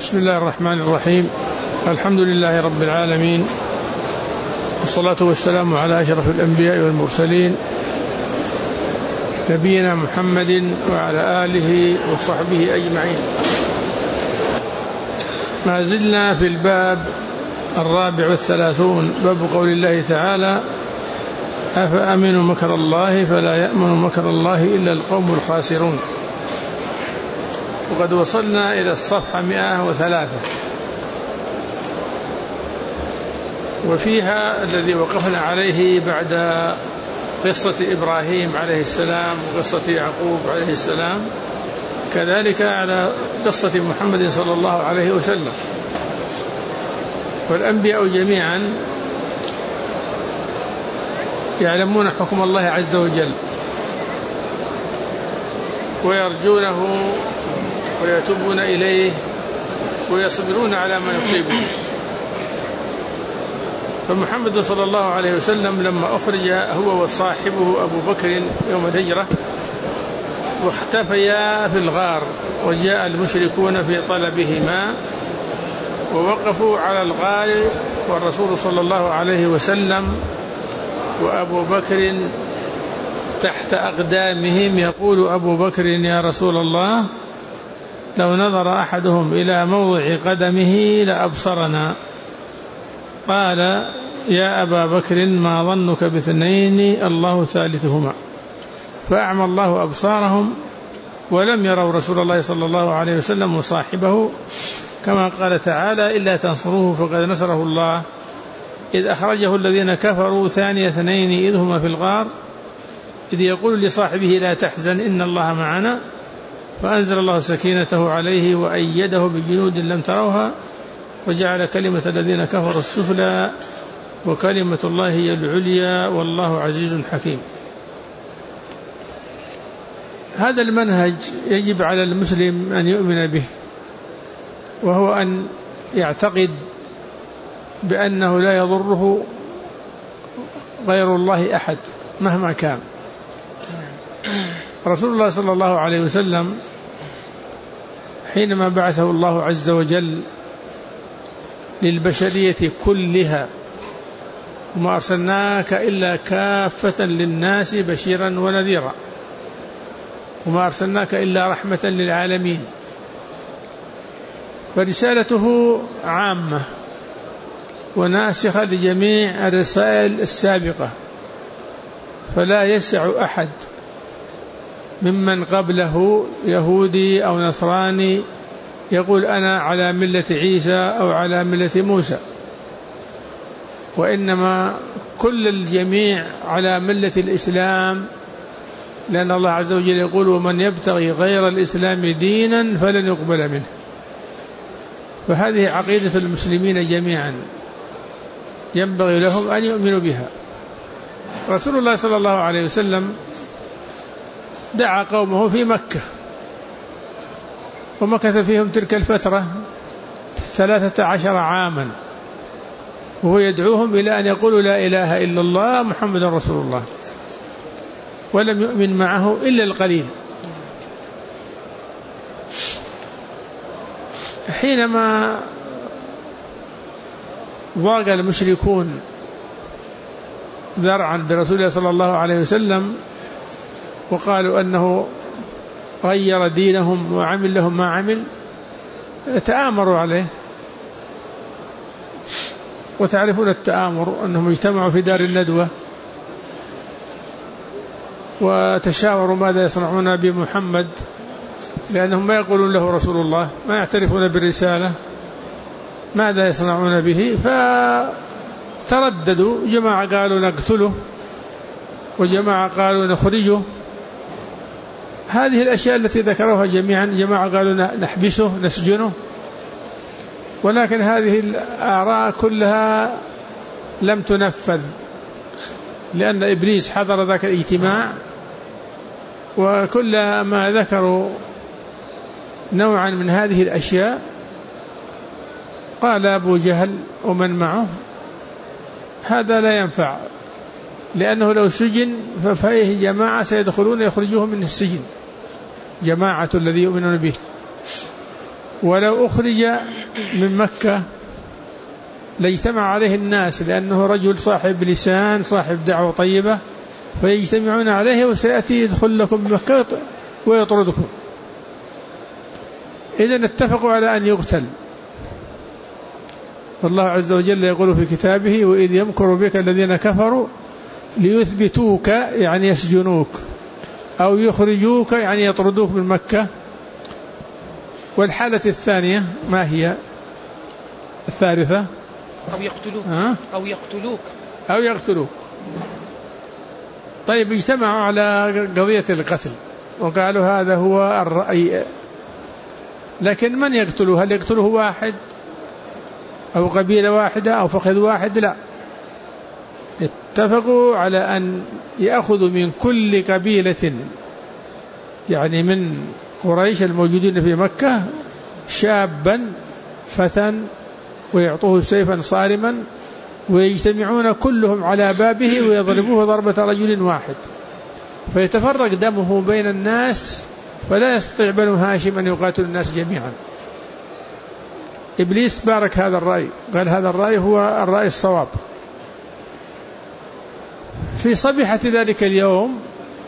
بسم الله الرحمن الرحيم. الحمد لله رب العالمين، والصلاة والسلام على أشرف الأنبياء والمرسلين، نبينا محمد وعلى آله وصحبه أجمعين. ما زلنا في الباب 34، باب قول الله تعالى: أفأمنوا مكر الله فلا يأمن مكر الله إلا القوم الخاسرون. وقد وصلنا إلى الصفحة 103، وفيها الذي وقفنا عليه بعد قصة إبراهيم عليه السلام وقصة يعقوب عليه السلام، كذلك على قصة محمد صلى الله عليه وسلم. والأنبياء جميعا يعلمون حكم الله عز وجل ويرجونه ويتوبون إليه ويصبرون على ما يصيبهم. فمحمد صلى الله عليه وسلم لما أخرج هو وصاحبه أبو بكر يوم الهجرة واختفيا في الغار، وجاء المشركون في طلبهما ووقفوا على الغار، والرسول صلى الله عليه وسلم وأبو بكر تحت أقدامهم. يقول أبو بكر: يا رسول الله، لو نظر أحدهم إلى موضع قدمه لأبصرنا. قال: يا أبا بكر، ما ظنك باثنين الله ثالثهما؟ فأعمى الله أبصارهم ولم يروا رسول الله صلى الله عليه وسلم وصاحبه، كما قال تعالى: إلا تنصروه فقد نصره الله إذ أخرجه الذين كفروا ثاني اثنين إذ هما في الغار إذ يقول لصاحبه لا تحزن إن الله معنا، فأنزل الله سكينته عليه وأيده بجنود لم تروها وجعل كلمة الذين كفروا السفلى وكلمة الله هي العليا والله عزيز حكيم. هذا المنهج يجب على المسلم أن يؤمن به، وهو أن يعتقد بأنه لا يضره غير الله أحد مهما كان. رسول الله صلى الله عليه وسلم حينما بعثه الله عز وجل للبشرية كلها: وما أرسلناك إلا كافة للناس بشيرا ونذيرا، وما أرسلناك إلا رحمة للعالمين. فرسالته عامة وناسخة لجميع الرسائل السابقة، فلا يسع أحد ممن قبله يهودي أو نصراني يقول أنا على ملة عيسى أو على ملة موسى، وإنما كل الجميع على ملة الإسلام، لأن الله عز وجل يقول: ومن يبتغي غير الإسلام دينا فلن يقبل منه. فهذه عقيدة المسلمين جميعا ينبغي لهم أن يؤمنوا بها. رسول الله صلى الله عليه وسلم دعا قومه في مكة، ومكث فيهم تلك الفترة 13 عاما، وهو يدعوهم إلى أن يقولوا لا إله إلا الله محمد رسول الله، ولم يؤمن معه إلا القليل. حينما ضاق المشركون ذرعا برسول الله صلى الله عليه وسلم وقالوا أنه غير دينهم وعمل لهم ما عمل، تآمروا عليه. وتعرفون التآمر، أنهم اجتمعوا في دار الندوة وتشاوروا ماذا يصنعون بمحمد، لأنهم ما يقولون له رسول الله، ما يعترفون بالرسالة، ماذا يصنعون به؟ فترددوا، جماعة قالوا نقتله وجماعة قالوا نخرجه. هذه الأشياء التي ذكروها جميعا، جماعة قالوا نحبسه نسجنه، ولكن هذه الآراء كلها لم تنفذ، لأن إبليس حضر ذاك الاجتماع، وكل ما ذكروا نوعا من هذه الأشياء قال أبو جهل ومن معه: هذا لا ينفع، لأنه لو سجن ففيه جماعة سيدخلون يخرجوه من السجن، جماعة الذي يؤمنون به. ولو أخرج من مكة لاجتمع عليه الناس، لأنه رجل صاحب لسان صاحب دعوة طيبة، فيجتمعون عليه وسيأتي يدخل لكم مكة ويطردكم. إذن اتفقوا على أن يقتل. والله عز وجل يقول في كتابه: وإذ يمكر بك الذين كفروا ليثبتوك يعني يسجنوك، أو يخرجوك يعني يطردوك من مكة. والحالة الثانية ما هي الثالثة؟ أو يقتلوك. أو يقتلوك. طيب، اجتمعوا على قضية القتل وقالوا هذا هو الرأي، لكن من يقتله؟ هل يقتله واحد أو قبيلة واحدة أو فخذ واحد؟ لا، اتفقوا على أن يأخذوا من كل قبيلة يعني من قريش الموجودين في مكة شابا فتى ويعطوه سيفا صارما، ويجتمعون كلهم على بابه ويضربوه ضربة رجل واحد، فيتفرق دمه بين الناس، فلا يستطيع بنو هاشم أن يقاتل الناس جميعا. إبليس بارك هذا الرأي، قال هذا الرأي هو الرأي الصواب. في صبيحة ذلك اليوم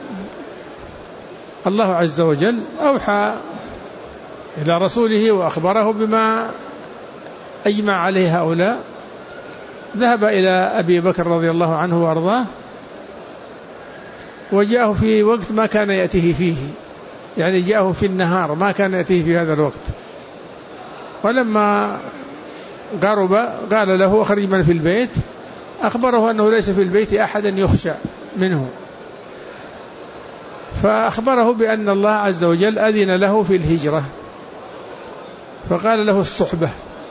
الله عز وجل أوحى إلى رسوله وأخبره بما أجمع عليه هؤلاء. ذهب إلى أبي بكر رضي الله عنه وأرضاه، وجاءه في وقت ما كان يأتيه فيه، يعني جاءه في النهار ما كان يأتيه في هذا الوقت. ولما قرب قال له: أخرج من في البيت. أخبره أنه ليس في البيت أحد يخشى منه، فأخبره بأن الله عز وجل أذن له في الهجرة، فقال له: الصحبة؟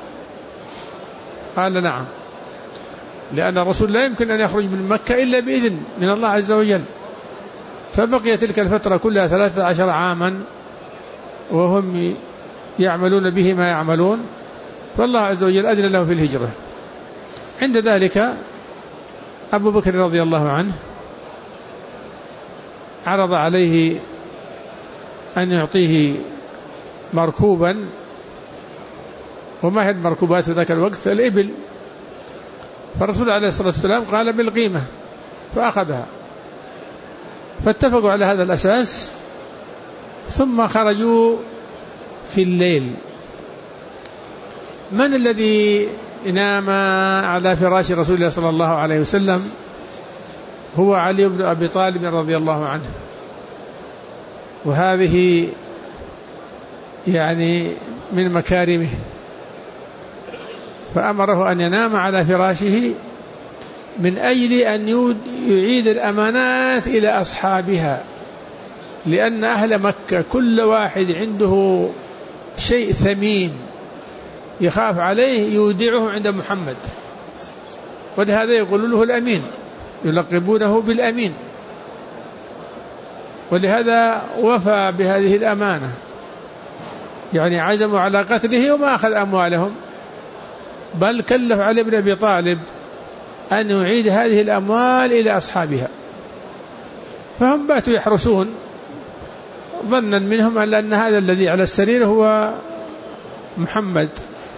قال: نعم، لأن الرسول لا يمكن أن يخرج من مكة إلا بإذن من الله عز وجل. فبقي تلك الفترة كلها 13 عاما وهم يعملون به ما يعملون، فالله عز وجل أذن له في الهجرة. عند ذلك أبو بكر رضي الله عنه عرض عليه أن يعطيه مركوبا، وما هي المركوبات في ذاك الوقت؟ الإبل. فالرسول عليه الصلاة والسلام قال بالقيمة، فأخذها. فاتفقوا على هذا الأساس، ثم خرجوا في الليل. من الذي نام على فراش رسول الله صلى الله عليه وسلم؟ هو علي بن أبي طالب رضي الله عنه، وهذه يعني من مكارمه، فأمره أن ينام على فراشه من أجل أن يعيد الأمانات إلى أصحابها، لأن أهل مكة كل واحد عنده شيء ثمين يخاف عليه يودعه عند محمد، ولهذا يقول له الأمين، يلقبونه بالأمين، ولهذا وفى بهذه الأمانة، يعني عزموا على قتله وما أخذ أموالهم، بل كلف علي بن أبي طالب أن يعيد هذه الأموال إلى أصحابها. فهم باتوا يحرسون ظنا منهم أن هذا الذي على السرير هو محمد.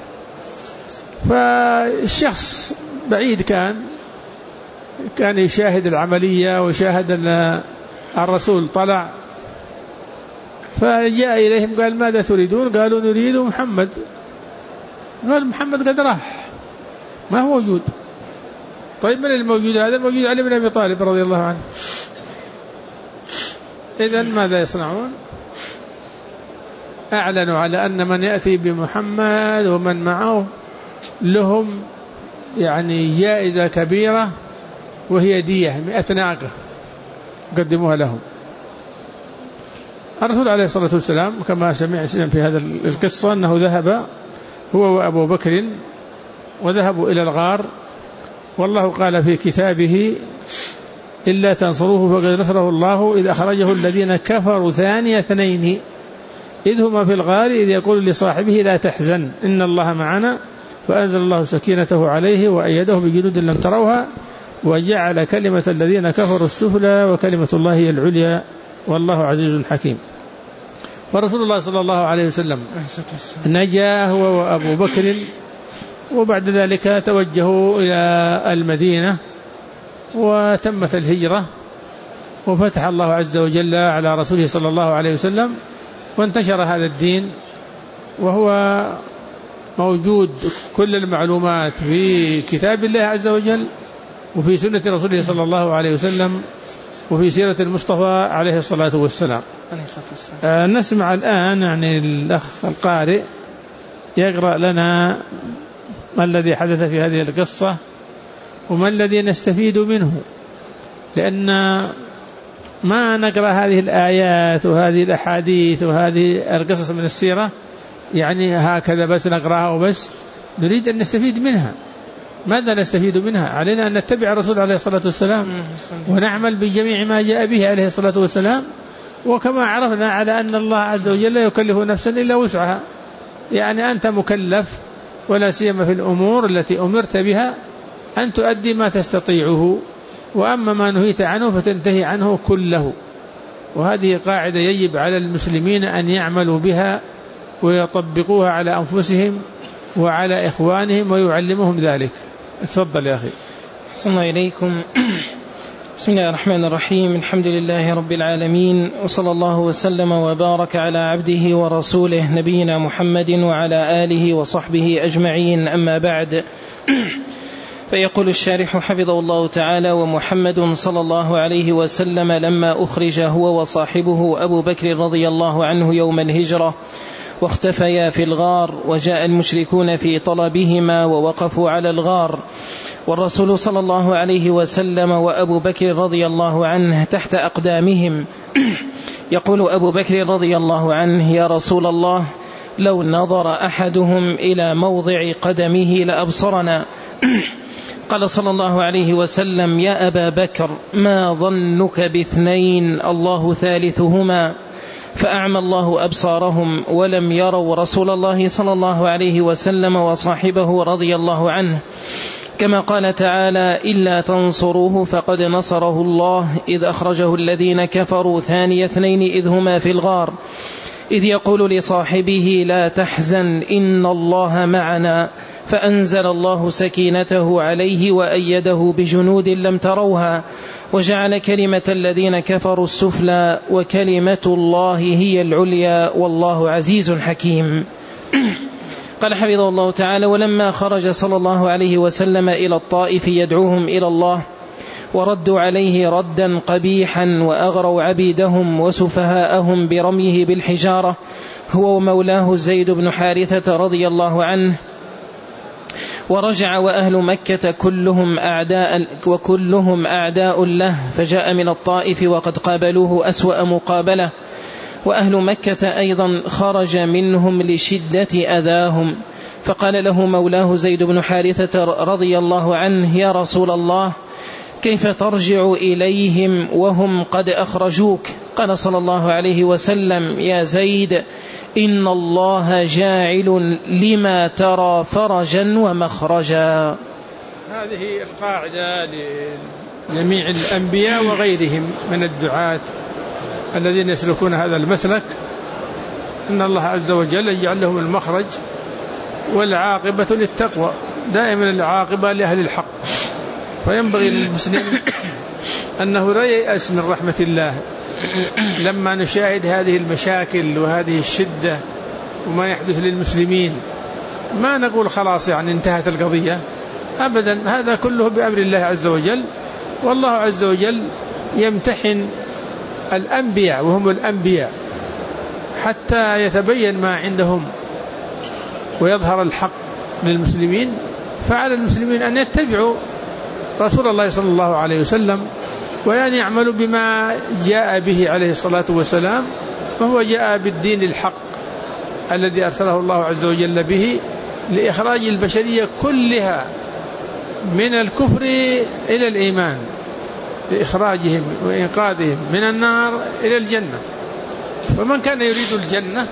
فالشخص بعيد كان يشاهد العملية وشاهد أن الرسول طلع، فجاء إليهم قال: ماذا تريدون؟ قالوا: نريد محمد. قال: محمد قد راح، ما هو موجود. طيب، من الموجود؟ هذا الموجود علي بن أبي طالب رضي الله عنه. إذن ماذا يصنعون؟ أعلنوا على أن من يأتي بمحمد ومن معه لهم يعني جائزة كبيرة، وهي دية 100 ناقة قدموها لهم. الرسول عليه الصلاة والسلام كما سمعنا في هذا القصة أنه ذهب هو وأبو بكر وذهبوا إلى الغار، والله قال في كتابه: إلا تنصروه فقد نصره الله إذ أخرجه الذين كفروا ثاني اثنين إذ هما في الغار إذ يقول لصاحبه لا تحزن إن الله معنا فأنزل الله سكينته عليه وأيده بجنود لم تروها وجعل كلمة الذين كفروا السفلى وكلمة الله هي العليا والله عزيز حكيم. ورسول الله صلى الله عليه وسلم نجا هو وأبو بكر، وبعد ذلك توجهوا إلى المدينة وتمت الهجرة، وفتح الله عز وجل على رسوله صلى الله عليه وسلم، وانتشر هذا الدين، وهو موجود كل المعلومات في كتاب الله عز وجل وفي سنة رسوله صلى الله عليه وسلم وفي سيرة المصطفى عليه الصلاة والسلام. نسمع الآن يعني الأخ القارئ يقرأ لنا ما الذي حدث في هذه القصة وما الذي نستفيد منه، لأن ما نقرأ هذه الآيات وهذه الأحاديث وهذه القصص من السيرة يعني هكذا بس نقرأها وبس، نريد أن نستفيد منها. ماذا نستفيد منها؟ علينا أن نتبع الرسول عليه الصلاة والسلام ونعمل بجميع ما جاء به عليه الصلاة والسلام، وكما عرفنا على أن الله عز وجل لا يكلف نفسا إلا وسعها، يعني أنت مكلف ولا سيما في الأمور التي أمرت بها أن تؤدي ما تستطيعه، وأما ما نهيت عنه فتنتهي عنه كله. وهذه قاعدة يجب على المسلمين أن يعملوا بها ويطبقوها على أنفسهم وعلى إخوانهم ويعلمهم ذلك. تفضل يا أخي. أحسن الله إليكم. بسم الله الرحمن الرحيم، الحمد لله رب العالمين، وصلى الله وسلم وبارك على عبده ورسوله نبينا محمد وعلى آله وصحبه أجمعين، أما بعد. فيقول الشارح حفظه الله تعالى: ومحمد صلى الله عليه وسلم لما أخرج هو وصاحبه أبو بكر رضي الله عنه يوم الهجرة واختفيا في الغار، وجاء المشركون في طلبهما ووقفوا على الغار، والرسول صلى الله عليه وسلم وأبو بكر رضي الله عنه تحت أقدامهم. يقول أبو بكر رضي الله عنه: يا رسول الله، لو نظر أحدهم إلى موضع قدمه لأبصرنا. قال صلى الله عليه وسلم: يا أبا بكر، ما ظنك باثنين الله ثالثهما؟ فأعمى الله أبصارهم ولم يروا رسول الله صلى الله عليه وسلم وصاحبه رضي الله عنه، كما قال تعالى: إلا تنصروه فقد نصره الله إذ أخرجه الذين كفروا ثاني اثنين إذ هما في الغار إذ يقول لصاحبه لا تحزن إن الله معنا، فأنزل الله سكينته عليه وأيده بجنود لم تروها وجعل كلمة الذين كفروا السفلى وكلمة الله هي العليا والله عزيز حكيم. قال حفظه الله تعالى: ولما خرج صلى الله عليه وسلم إلى الطائف يدعوهم إلى الله، وردوا عليه ردا قبيحا وأغروا عبيدهم وسفهاءهم برميه بالحجارة، هو ومولاه زيد بن حارثة رضي الله عنه، ورجع وأهل مكة كلهم أعداء له، فجاء من الطائف وقد قابلوه أسوأ مقابلة، وأهل مكة أيضا خرج منهم لشدة أذاهم، فقال له مولاه زيد بن حارثة رضي الله عنه: يا رسول الله، كيف ترجع إليهم وهم قد أخرجوك؟ قال صلى الله عليه وسلم: يا زيد، إن الله جاعل لما ترى فرجا ومخرجا. هذه القاعدة لجميع الأنبياء وغيرهم من الدعاة الذين يسلكون هذا المسلك، إن الله عز وجل يجعل لهم المخرج، والعاقبة للتقوى، دائما العاقبة لأهل الحق. فينبغي للمسلم أنه لا ييأس من رحمة الله لما نشاهد هذه المشاكل وهذه الشدة وما يحدث للمسلمين. ما نقول خلاص يعني انتهت القضية، أبدا، هذا كله بأمر الله عز وجل، والله عز وجل يمتحن الأنبياء وهم الأنبياء حتى يتبين ما عندهم ويظهر الحق للمسلمين. فعلى المسلمين أن يتبعوا رسول الله صلى الله عليه وسلم وأن يعملوا بما جاء به عليه الصلاة والسلام، وهو جاء بالدين الحق الذي أرسله الله عز وجل به لإخراج البشرية كلها من الكفر إلى الإيمان، لإخراجهم وإنقاذهم من النار إلى الجنة. ومن كان يريد الجنة،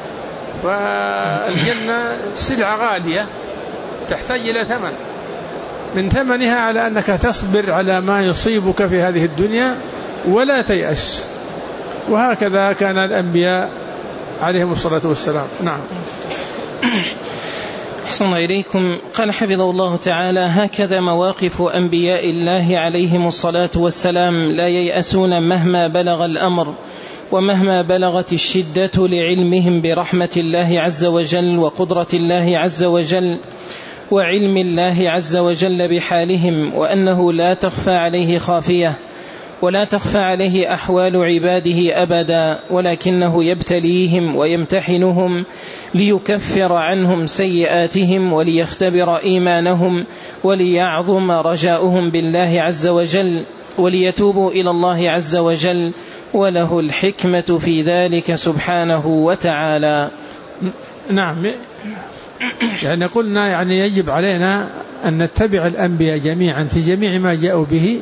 والجنة سلعة غالية تحتاج إلى ثمن، من ثمنها على أنك تصبر على ما يصيبك في هذه الدنيا ولا تيأس. وهكذا كان الأنبياء عليهم الصلاة والسلام. نعم. أحسن إليكم. قال حفظه الله تعالى: هكذا مواقف أنبياء الله عليهم الصلاة والسلام، لا ييأسون مهما بلغ الأمر ومهما بلغت الشدة، لعلمهم برحمة الله عز وجل وقدرة الله عز وجل وعلم الله عز وجل بحالهم، وأنه لا تخفى عليه خافية ولا تخفى عليه أحوال عباده أبدا، ولكنه يبتليهم ويمتحنهم ليكفر عنهم سيئاتهم وليختبر إيمانهم وليعظم رجاؤهم بالله عز وجل وليتوبوا إلى الله عز وجل، وله الحكمة في ذلك سبحانه وتعالى. نعم. يعني قلنا يعني يجب علينا أن نتبع الأنبياء جميعا في جميع ما جاءوا به،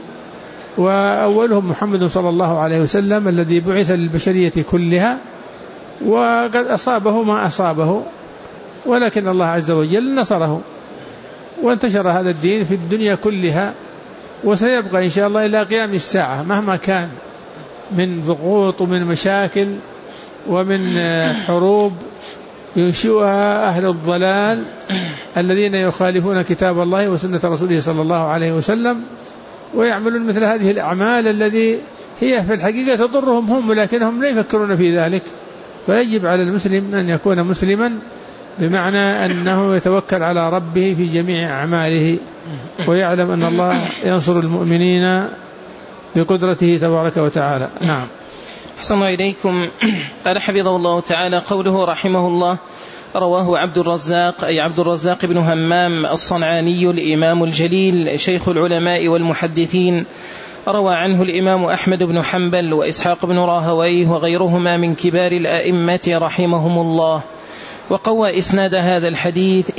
وأولهم محمد صلى الله عليه وسلم الذي بعث للبشرية كلها، وقد أصابه ما أصابه، ولكن الله عز وجل نصره وانتشر هذا الدين في الدنيا كلها، وسيبقى إن شاء الله إلى قيام الساعة مهما كان من ضغوط ومن مشاكل ومن حروب ينشئها أهل الضلال الذين يخالفون كتاب الله وسنة رسوله صلى الله عليه وسلم، ويعملون مثل هذه الأعمال التي هي في الحقيقة تضرهم هم، ولكنهم لا يفكرون في ذلك. فيجب على المسلم أن يكون مسلما بمعنى أنه يتوكل على ربه في جميع أعماله، ويعلم أن الله ينصر المؤمنين بقدرته تبارك وتعالى. نعم. أحسن إليكم. قال حفظه الله تعالى: قوله رحمه الله: رواه عبد الرزاق، أي عبد الرزاق بن همام الصنعاني الإمام الجليل شيخ العلماء والمحدثين. روى عنه الإمام أحمد بن حنبل وإسحاق بن راهويه وغيرهما من كبار الأئمة رحمهم الله. وقوى إسناد هذا الحديث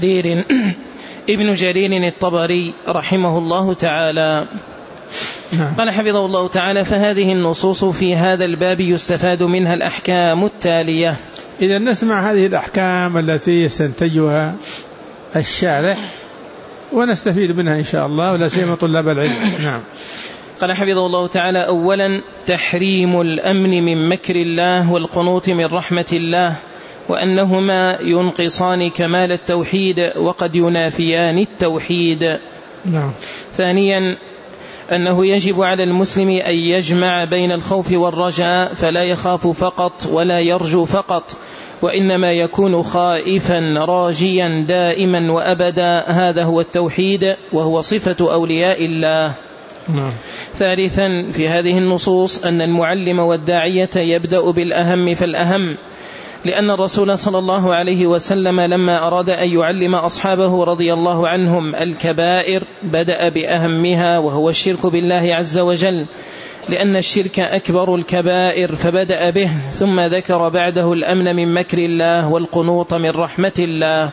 ابن جرير الطبري رحمه الله تعالى. قال حفظه الله تعالى: فهذه النصوص في هذا الباب يستفاد منها الأحكام التالية. إذا نسمع هذه الأحكام التي يستنتجها الشارح ونستفيد منها إن شاء الله، ولا سيما طلاب العلم. نعم. قال حفظه الله تعالى: أولا تحريم الأمن من مكر الله والقنوط من رحمة الله، وأنهما ينقصان كمال التوحيد وقد ينافيان التوحيد. نعم. ثانيا أنه يجب على المسلم أن يجمع بين الخوف والرجاء، فلا يخاف فقط ولا يرجو فقط، وإنما يكون خائفا راجيا دائما وأبدا. هذا هو التوحيد، وهو صفة أولياء الله. ثالثا في هذه النصوص أن المعلم والداعية يبدأ بالأهم فالأهم، لأن الرسول صلى الله عليه وسلم لما أراد أن يعلم أصحابه رضي الله عنهم الكبائر بدأ بأهمها، وهو الشرك بالله عز وجل، لأن الشرك أكبر الكبائر فبدأ به، ثم ذكر بعده الأمن من مكر الله والقنوط من رحمة الله.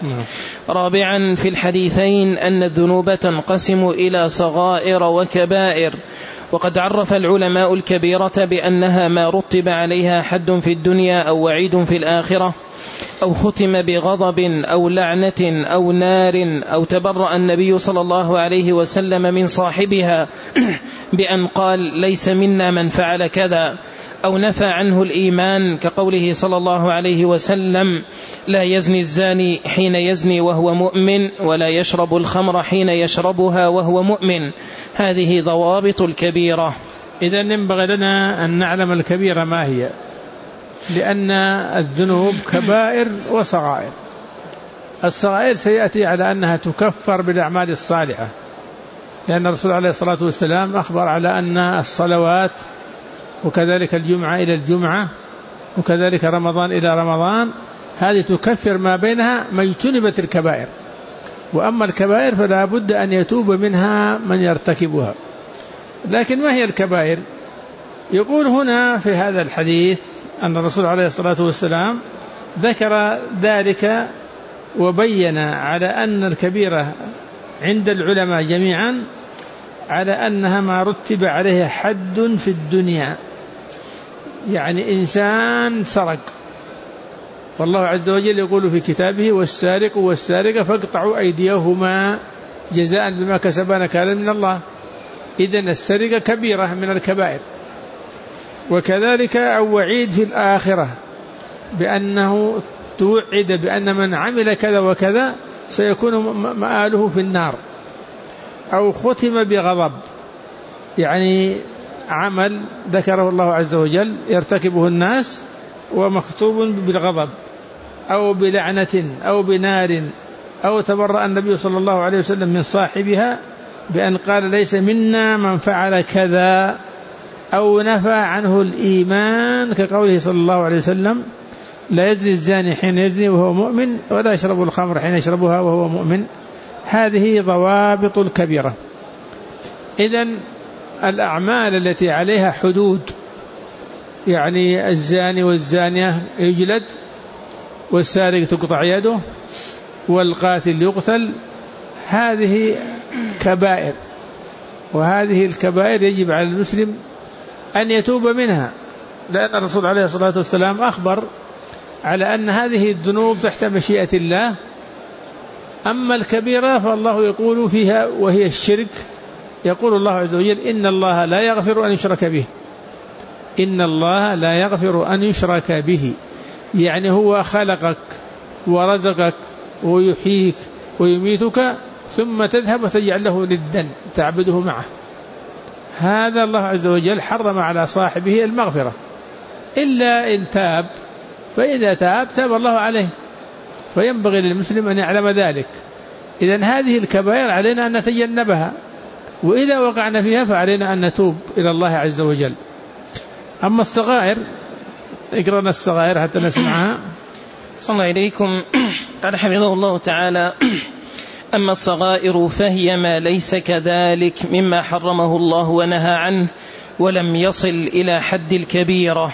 رابعا في الحديثين أن الذنوب تنقسم إلى صغائر وكبائر، وقد عرف العلماء الكبيرة بأنها ما رتب عليها حد في الدنيا أو وعيد في الآخرة، أو ختم بغضب أو لعنة أو نار، أو تبرأ النبي صلى الله عليه وسلم من صاحبها بأن قال: ليس منا من فعل كذا، أو نفى عنه الإيمان كقوله صلى الله عليه وسلم: لا يزني الزاني حين يزني وهو مؤمن، ولا يشرب الخمر حين يشربها وهو مؤمن. هذه ضوابط الكبيرة. إذن ينبغي لنا أن نعلم الكبيرة ما هي، لأن الذنوب كبائر وصغائر. الصغائر سيأتي على أنها تكفر بالأعمال الصالحة، لأن الرسول عليه الصلاة والسلام أخبر على أن الصلوات وكذلك الجمعة إلى الجمعة وكذلك رمضان إلى رمضان هذه تكفر ما بينها ما اجتنبت الكبائر، وأما الكبائر فلا بد أن يتوب منها من يرتكبها. لكن ما هي الكبائر؟ يقول هنا في هذا الحديث أن الرسول عليه الصلاة والسلام ذكر ذلك وبين على أن الكبيرة عند العلماء جميعا على أنها ما رتب عليها حد في الدنيا، يعني إنسان سرق، والله عز وجل يقول في كتابه: والسارق والسارقة فاقطعوا أيديهما جزاء بما كسبا نكالا من الله. إذن السرقة كبيرة من الكبائر. وكذلك أو وعيد في الآخرة، بأنه توعد بأن من عمل كذا وكذا سيكون مآله في النار، أو ختم بغضب، يعني عمل ذكره الله عز وجل يرتكبه الناس ومكتوب بالغضب أو بلعنة أو بنار، أو تبرأ النبي صلى الله عليه وسلم من صاحبها بأن قال ليس منا من فعل كذا، أو نفى عنه الإيمان كقوله صلى الله عليه وسلم لا يزني الزاني حين يزني وهو مؤمن ولا يشرب الخمر حين يشربها وهو مؤمن. هذه ضوابط الكبيرة. إذن الأعمال التي عليها حدود، يعني الزاني والزانية يجلد، والسارق تقطع يده، والقاتل يقتل، هذه كبائر، وهذه الكبائر يجب على المسلم أن يتوب منها، لأن الرسول عليه الصلاة والسلام أخبر على أن هذه الذنوب تحت مشيئة الله. أما الكبيرة فالله يقول فيها وهي الشرك، يقول الله عز وجل إن الله لا يغفر أن يشرك به، إن الله لا يغفر أن يشرك به، يعني هو خلقك ورزقك ويحييك ويميتك ثم تذهب وتجعل له ندا تعبده معه، هذا الله عز وجل حرم على صاحبه المغفرة إلا إن تاب، فإذا تاب الله عليه، فينبغي للمسلم أن يعلم ذلك. إذن هذه الكبائر علينا أن نتجنبها، وإذا وقعنا فيها فعلينا أن نتوب إلى الله عز وجل. أما الصغائر، اقرأنا الصغائر حتى نسمعها. صلى الله إليكم. قال حفظه الله تعالى: أما الصغائر فهي ما ليس كذلك مما حرمه الله ونهى عنه ولم يصل إلى حد الكبيرة،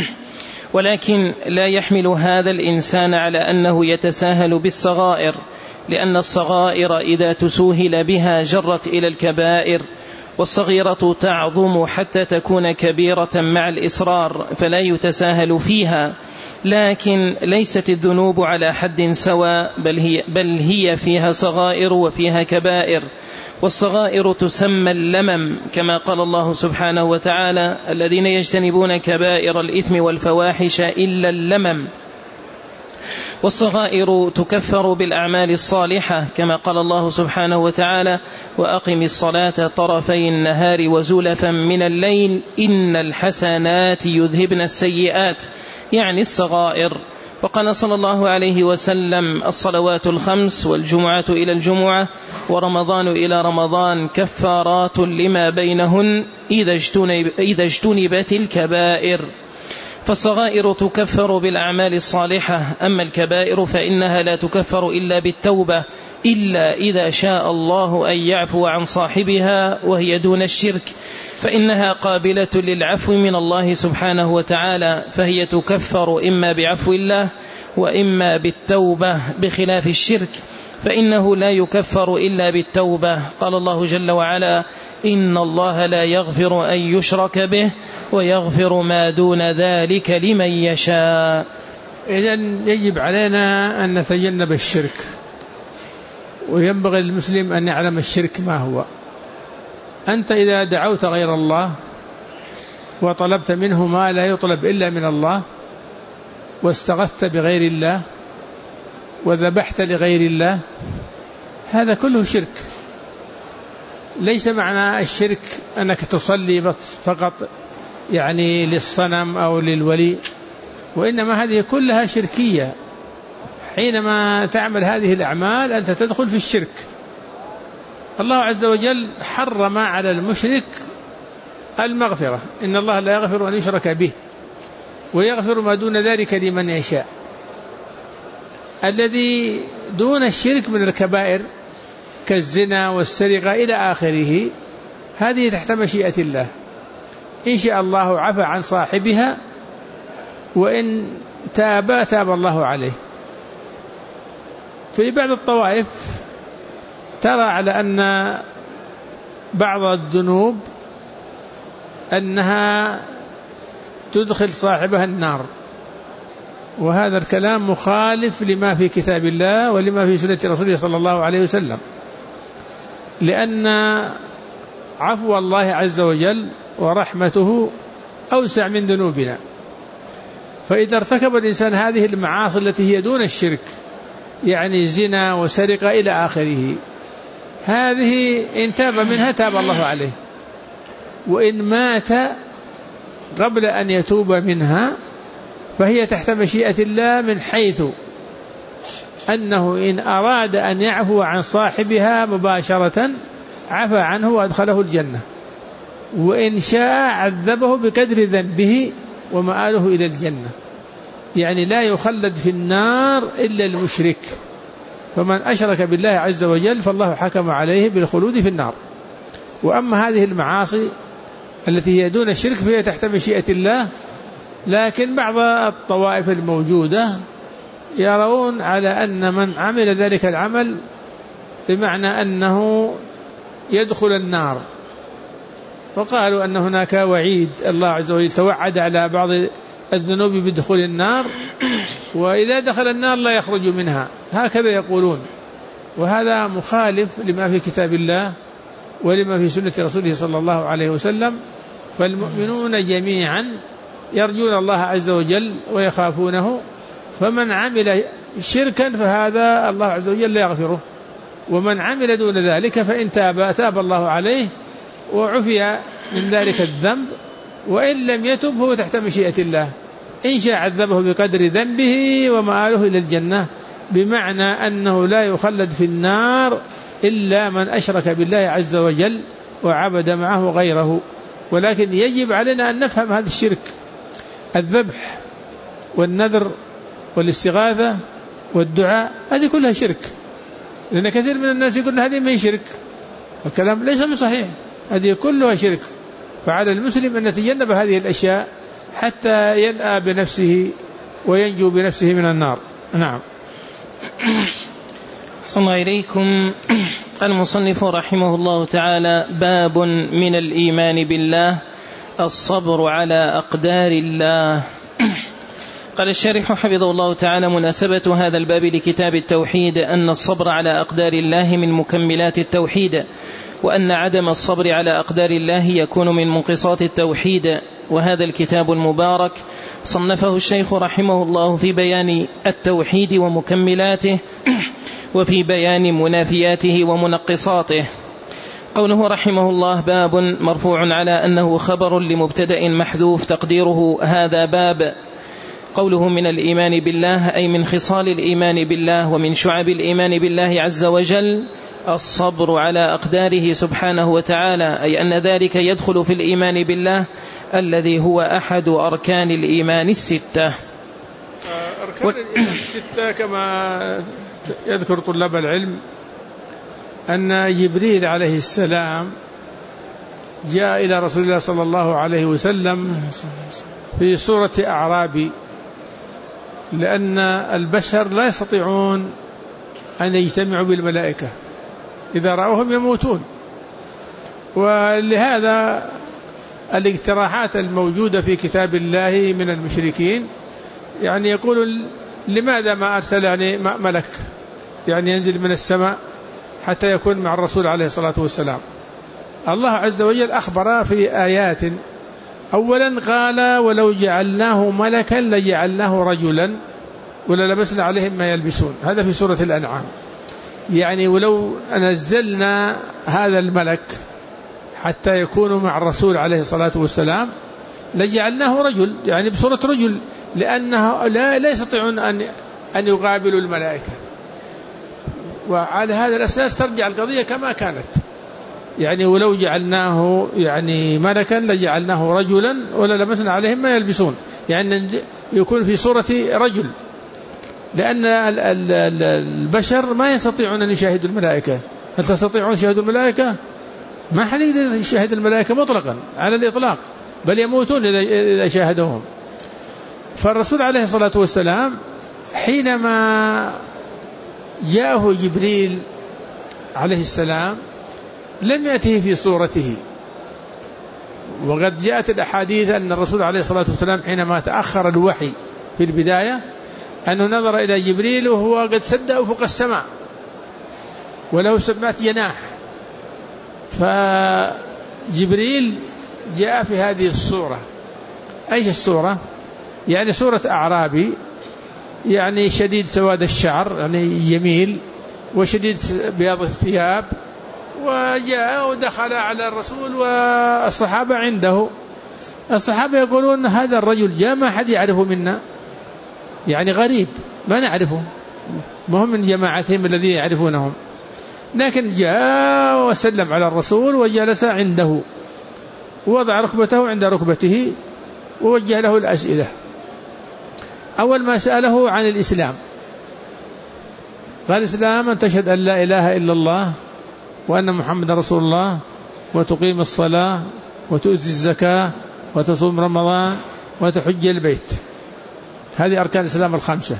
ولكن لا يحمل هذا الإنسان على أنه يتساهل بالصغائر، لأن الصغائر إذا تسوهل بها جرت إلى الكبائر، والصغيرة تعظم حتى تكون كبيرة مع الإصرار فلا يتساهل فيها، لكن ليست الذنوب على حد سواء، بل هي فيها صغائر وفيها كبائر. والصغائر تسمى اللمم، كما قال الله سبحانه وتعالى: الذين يجتنبون كبائر الإثم والفواحش إلا اللمم. والصغائر تكفر بالأعمال الصالحة، كما قال الله سبحانه وتعالى: وأقم الصلاة طرفي النهار وزلفا من الليل إن الحسنات يذهبن السيئات، يعني الصغائر. وقال صلى الله عليه وسلم: الصلوات الخمس والجمعة إلى الجمعة ورمضان إلى رمضان كفارات لما بينهن إذا اجتنبت الكبائر. فالصغائر تكفر بالأعمال الصالحة، أما الكبائر فإنها لا تكفر إلا بالتوبة، إلا إذا شاء الله أن يعفو عن صاحبها وهي دون الشرك، فإنها قابلة للعفو من الله سبحانه وتعالى، فهي تكفر إما بعفو الله وإما بالتوبة، بخلاف الشرك فإنه لا يكفر إلا بالتوبة. قال الله جل وعلا: إن الله لا يغفر أن يشرك به ويغفر ما دون ذلك لمن يشاء. إذن يجب علينا أن نتجنب الشرك، وينبغي للمسلم أن يعلم الشرك ما هو. أنت إذا دعوت غير الله وطلبت منه ما لا يطلب إلا من الله، واستغثت بغير الله وذبحت لغير الله، هذا كله شرك. ليس معنى الشرك أنك تصلي فقط يعني للصنم أو للولي، وإنما هذه كلها شركية. حينما تعمل هذه الأعمال أنت تدخل في الشرك. الله عز وجل حرم على المشرك المغفرة، إن الله لا يغفر أن يشرك به ويغفر ما دون ذلك لمن يشاء. الذي دون الشرك من الكبائر كالزنا والسرقة إلى آخره، هذه تحت مشيئة الله، إن شاء الله عفى عن صاحبها، وإن تاب الله عليه. في بعض الطوائف ترى على أن بعض الذنوب أنها تدخل صاحبها النار، وهذا الكلام مخالف لما في كتاب الله ولما في سنة رسوله صلى الله عليه وسلم، لأن عفو الله عز وجل ورحمته أوسع من ذنوبنا، فإذا ارتكب الإنسان هذه المعاصي التي هي دون الشرك، يعني زنا وسرقة إلى آخره، هذه إن تاب منها تاب الله عليه، وإن مات قبل أن يتوب منها فهي تحت مشيئة الله، من حيث أنه إن أراد أن يعفو عن صاحبها مباشرة عفى عنه وأدخله الجنة، وإن شاء عذبه بقدر ذنبه ومآله إلى الجنة. يعني لا يخلد في النار إلا المشرك، فمن أشرك بالله عز وجل فالله حكم عليه بالخلود في النار. وأما هذه المعاصي التي هي دون الشرك فهي تحت مشيئة الله، لكن بعض الطوائف الموجودة يرون على أن من عمل ذلك العمل بمعنى أنه يدخل النار، وقالوا أن هناك وعيد، الله عز وجل توعد على بعض الذنوب بدخول النار، وإذا دخل النار لا يخرج منها، هكذا يقولون. وهذا مخالف لما في كتاب الله ولما في سنة رسوله صلى الله عليه وسلم. فالمؤمنون جميعا يرجون الله عز وجل ويخافونه، فمن عمل شركا فهذا الله عز وجل لا يغفره، ومن عمل دون ذلك فإن تاب الله عليه وعفي من ذلك الذنب، وإن لم يتب هو تحت مشيئة الله، إن شاء عذبه بقدر ذنبه ومآله إلى الجنة، بمعنى أنه لا يخلد في النار إلا من أشرك بالله عز وجل وعبد معه غيره. ولكن يجب علينا أن نفهم هذا الشرك، الذبح والنذر والاستغاثة والدعاء هذه كلها شرك، لأن كثير من الناس يقول هذه ما هي شرك، الكلام ليس بصحيح، هذه كلها شرك. فعلى المسلم أن يتجنب هذه الأشياء حتى ينأى بنفسه وينجو بنفسه من النار. نعم. صلى إليكم. قال المصنف رحمه الله تعالى: باب من الإيمان بالله الصبر على أقدار الله. قال الشارح حفظه الله تعالى: مناسبة هذا الباب لكتاب التوحيد أن الصبر على أقدار الله من مكملات التوحيد، وأن عدم الصبر على أقدار الله يكون من منقصات التوحيد. وهذا الكتاب المبارك صنفه الشيخ رحمه الله في بيان التوحيد ومكملاته وفي بيان منافياته ومنقصاته. قوله رحمه الله باب مرفوع على أنه خبر لمبتدأ محذوف تقديره هذا باب. قوله من الإيمان بالله أي من خصال الإيمان بالله ومن شعب الإيمان بالله عز وجل الصبر على أقداره سبحانه وتعالى، أي أن ذلك يدخل في الإيمان بالله الذي هو أحد أركان الإيمان الستة. أركان الإيمان الستة كما يذكر طلاب العلم أن جبريل عليه السلام جاء إلى رسول الله صلى الله عليه وسلم في صورة أعرابي، لأن البشر لا يستطيعون أن يجتمعوا بالملائكة، إذا رأوهم يموتون. ولهذا الاقتراحات الموجودة في كتاب الله من المشركين يعني يقول لماذا ما أرسل يعني ملك يعني ينزل من السماء حتى يكون مع الرسول عليه الصلاة والسلام. الله عز وجل أخبر في آيات، أولا قال ولو جعلناه ملكا لجعلناه رجلا وللبسنا عليهم ما يلبسون، هذا في سورة الأنعام. يعني ولو نزلنا هذا الملك حتى يكون مع الرسول عليه الصلاة والسلام لجعلناه رجل، يعني بصورة رجل، لأنه لا يستطيعون أن يقابلوا الملائكة. وعلى هذا الأساس ترجع القضية كما كانت، يعني ولو جعلناه يعني ملكا لجعلناه رجلا وللبسنا عليهم ما يلبسون، يعني يكون في صورة رجل، لأن البشر ما يستطيعون أن يشاهدوا الملائكة. هل تستطيعون يشاهدوا الملائكة؟ ما حد يقدر يشاهد الملائكة مطلقا على الإطلاق، بل يموتون إذا شاهدوهم. فالرسول عليه الصلاة والسلام حينما جاءه جبريل عليه السلام لم يأته في صورته، وقد جاءت الأحاديث أن الرسول عليه الصلاة والسلام حينما تأخر الوحي في البداية أنه نظر إلى جبريل وهو قد سد أفق السماء وله 7 جناح. فجبريل جاء في هذه الصورة. أي الصورة؟ يعني صورة أعرابي، يعني شديد سواد الشعر، يعني جميل، وشديد بياض الثياب، وجاء ودخل على الرسول والصحابة عنده. الصحابة يقولون هذا الرجل جاء ما حد يعرفه منا، يعني غريب ما نعرفه، مهم من جماعتهم الذين يعرفونهم، لكن جاء وسلم على الرسول وجلس عنده، ووضع ركبته عند ركبته ووجه له الأسئلة. أول ما سأله عن الإسلام قال: الإسلام أن تشهد أن لا إله إلا الله وأن محمد رسول الله، وتقيم الصلاة، وتؤتي الزكاة، وتصوم رمضان، وتحج البيت. هذه أركان الإسلام الخمسة.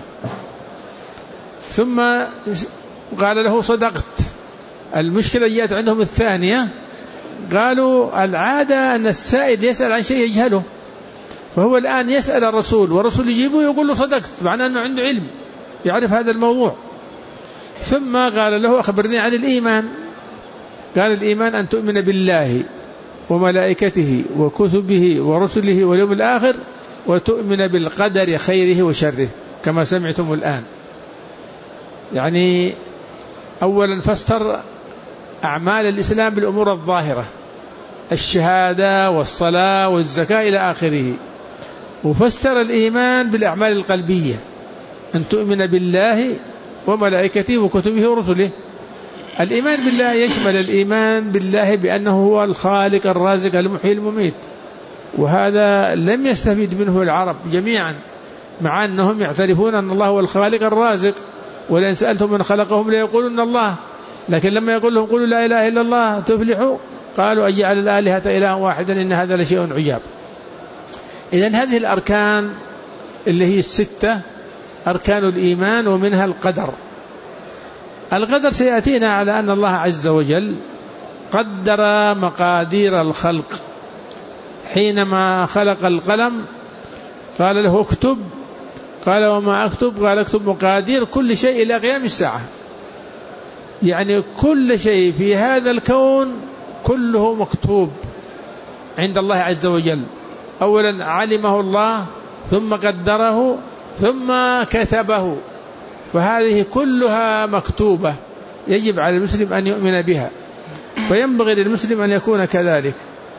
ثم قال له: صدقت. المشكلة جاءت عندهم الثانية، قالوا العادة أن السائل يسأل عن شيء يجهله، فهو الآن يسأل الرسول والرسول يجيبه يقول له صدقت، معناه أنه عنده علم يعرف هذا الموضوع. ثم قال له: أخبرني عن الإيمان. قال: الإيمان أن تؤمن بالله وملائكته وكتبه ورسله واليوم الآخر، وتؤمن بالقدر خيره وشره، كما سمعتم الآن. يعني أولا فسر أعمال الإسلام بالأمور الظاهرة، الشهادة والصلاة والزكاة إلى آخره. وفسر الإيمان بالأعمال القلبية، أن تؤمن بالله وملائكته وكتبه ورسله. الإيمان بالله يشمل الإيمان بالله بأنه هو الخالق الرازق المحيي المميت، وهذا لم يستفيد منه العرب جميعا، مع أنهم يعترفون أن الله هو الخالق الرازق، ولئن سألتم من خلقهم ليقولون الله، لكن لما يقول لهم قولوا لا إله إلا الله تفلحوا، قالوا أجعل الآلهة إلها واحدا إن هذا لشيء عجاب. إذن هذه الأركان اللي هي الستة أركان الإيمان، ومنها القدر. القدر سيأتينا على أن الله عز وجل قدر مقادير الخلق. حينما خلق القلم قال له اكتب، قال وما أكتب؟ قال اكتب مقادير كل شيء إلى قيام الساعة. يعني كل شيء في هذا الكون كله مكتوب عند الله عز وجل. أولا علمه الله، ثم قدره، ثم كتبه، فهذه كلها مكتوبة، يجب على المسلم أن يؤمن بها، فينبغي للمسلم أن يكون كذلك.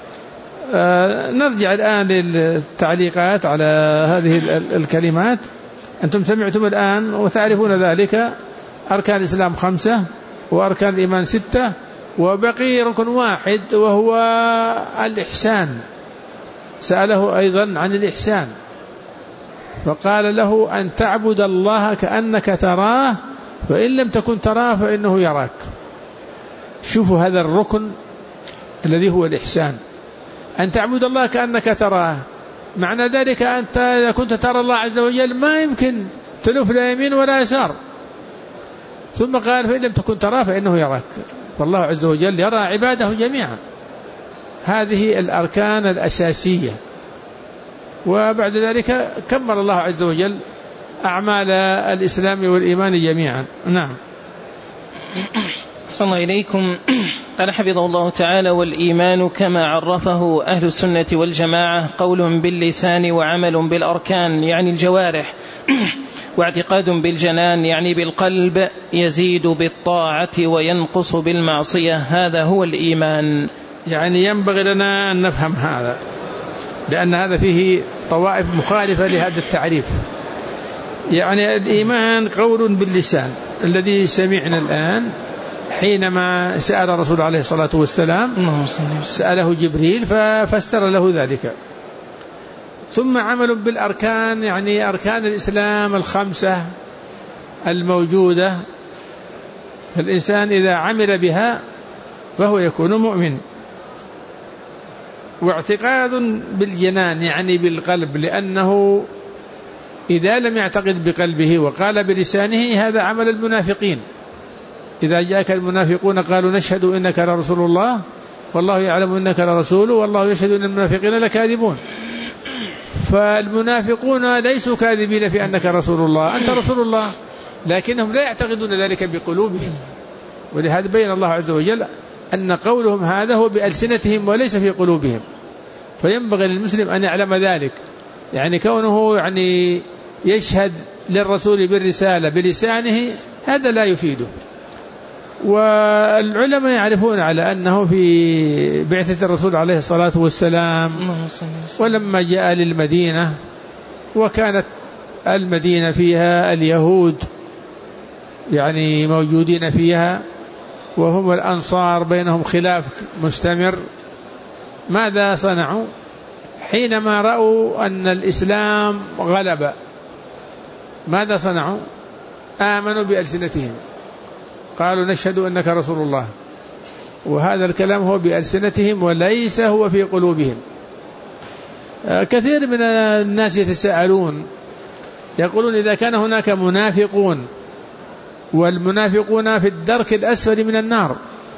نرجع الآن للتعليقات على هذه الكلمات. أنتم سمعتم الآن وتعرفون ذلك، أركان الإسلام 5 وأركان الإيمان 6، وبقي ركن واحد وهو الإحسان. سأله أيضا عن الإحسان، فقال له أن تعبد الله كأنك تراه، فإن لم تكن تراه فإنه يراك. شوفوا هذا الركن الذي هو الإحسان، أن تعبد الله كأنك تراه. معنى ذلك أنت إذا كنت ترى الله عز وجل ما يمكن تلف لا يمين ولا يسار. ثم قال فإن لم تكن تراه فإنه يراك، والله عز وجل يرى عباده جميعا. هذه الأركان الأساسية. وبعد ذلك كمل الله عز وجل أعمال الإسلام والإيمان جميعا. نعم. صلى الله إليكم. قال حفظه الله تعالى: والإيمان كما عرفه أهل السنة والجماعة قول باللسان وعمل بالأركان يعني الجوارح، واعتقاد بالجنان يعني بالقلب، يزيد بالطاعة وينقص بالمعصية. هذا هو الإيمان. يعني ينبغي لنا أن نفهم هذا، لأن هذا فيه طوائف مخالفة لهذا التعريف. يعني الإيمان قول باللسان الذي سمعنا الآن حينما سأل الرسول عليه الصلاة والسلام، سأله جبريل ففسر له ذلك. ثم عمل بالأركان يعني أركان الإسلام 5 الموجودة، فالإنسان إذا عمل بها فهو يكون مؤمن. واعتقاد بالجنان يعني بالقلب، لأنه إذا لم يعتقد بقلبه وقال بلسانه هذا عمل المنافقين. إذا جاءك المنافقون قالوا نشهد إنك لرسول الله والله يعلم إنك لرسوله والله يشهد إن المنافقين لكاذبون. فالمنافقون ليسوا كاذبين في أنك رسول الله، أنت رسول الله، لكنهم لا يعتقدون ذلك بقلوبهم. ولهذا بين الله عز وجل أن قولهم هذا هو بألسنتهم وليس في قلوبهم. فينبغي للمسلم أن يعلم ذلك، يعني كونه يعني يشهد للرسول بالرسالة بلسانه هذا لا يفيده. والعلماء يعرفون على أنه في بعثة الرسول عليه الصلاة والسلام ولما جاء للمدينة وكانت المدينة فيها اليهود يعني موجودين فيها وهم الأنصار بينهم خلاف مستمر، ماذا صنعوا حينما رأوا أن الإسلام غلب؟ ماذا صنعوا؟ آمنوا بألسنتهم، قالوا نشهد أنك رسول الله، وهذا الكلام هو بألسنتهم وليس هو في قلوبهم. كثير من الناس يتساءلون يقولون إذا كان هناك منافقون والمنافقون في الدرك الأسفل من النار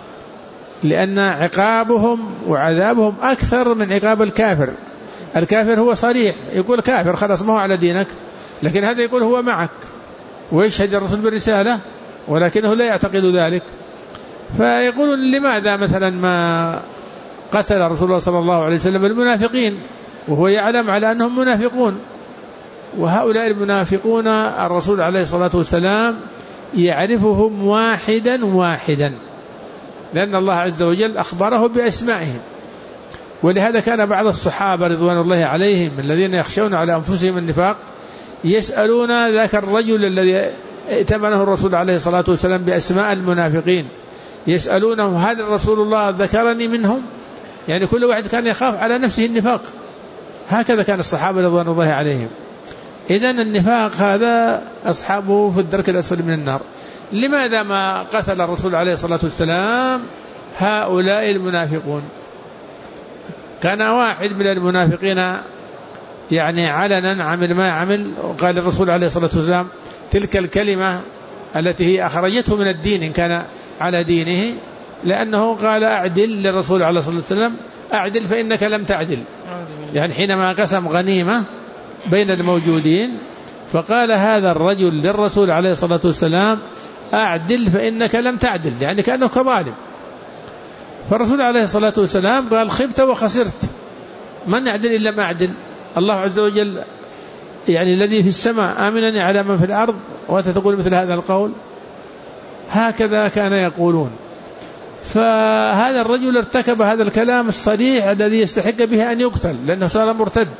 لأن عقابهم وعذابهم أكثر من عقاب الكافر. الكافر هو صريح يقول كافر خلاص ما هو على دينك، لكن هذا يقول هو معك ويشهد الرسول بالرسالة ولكنه لا يعتقد ذلك. فيقولون لماذا مثلا ما قتل رسول الله صلى الله عليه وسلم المنافقين وهو يعلم على أنهم منافقون؟ وهؤلاء المنافقون الرسول عليه الصلاة والسلام يعرفهم واحدا واحدا لأن الله عز وجل أخبره بأسمائهم. ولهذا كان بعض الصحابة رضوان الله عليهم الذين يخشون على أنفسهم النفاق يسألون ذاك الرجل الذي ائتمنه الرسول عليه الصلاة والسلام بأسماء المنافقين، يسألونه هل رسول الله ذكرني منهم؟ يعني كل واحد كان يخاف على نفسه النفاق. هكذا كان الصحابة رضوان الله عليهم. إذن النفاق هذا أصحابه في الدرك الأسفل من النار. لماذا ما قتل الرسول عليه الصلاة والسلام هؤلاء المنافقون؟ كان واحد من المنافقين يعني علنا عمل ما عمل وقال الرسول عليه الصلاة والسلام تلك الكلمة التي هي أخرجته من الدين إن كان على دينه، لأنه قال أعدل للرسول عليه الصلاة والسلام أعدل فإنك لم تعدل، يعني حينما قسم غنيمة بين الموجودين فقال هذا الرجل للرسول عليه الصلاة والسلام أعدل فإنك لم تعدل، يعني كأنه كظالم. فالرسول عليه الصلاة والسلام قال خبت وخسرت، من يعدل إلا ما أعدل؟ الله عز وجل يعني الذي في السماء آمنني على من في الأرض وأنت تقول مثل هذا القول؟ هكذا كان يقولون. فهذا الرجل ارتكب هذا الكلام الصريح الذي يستحق به أن يقتل لأنه صار مرتد.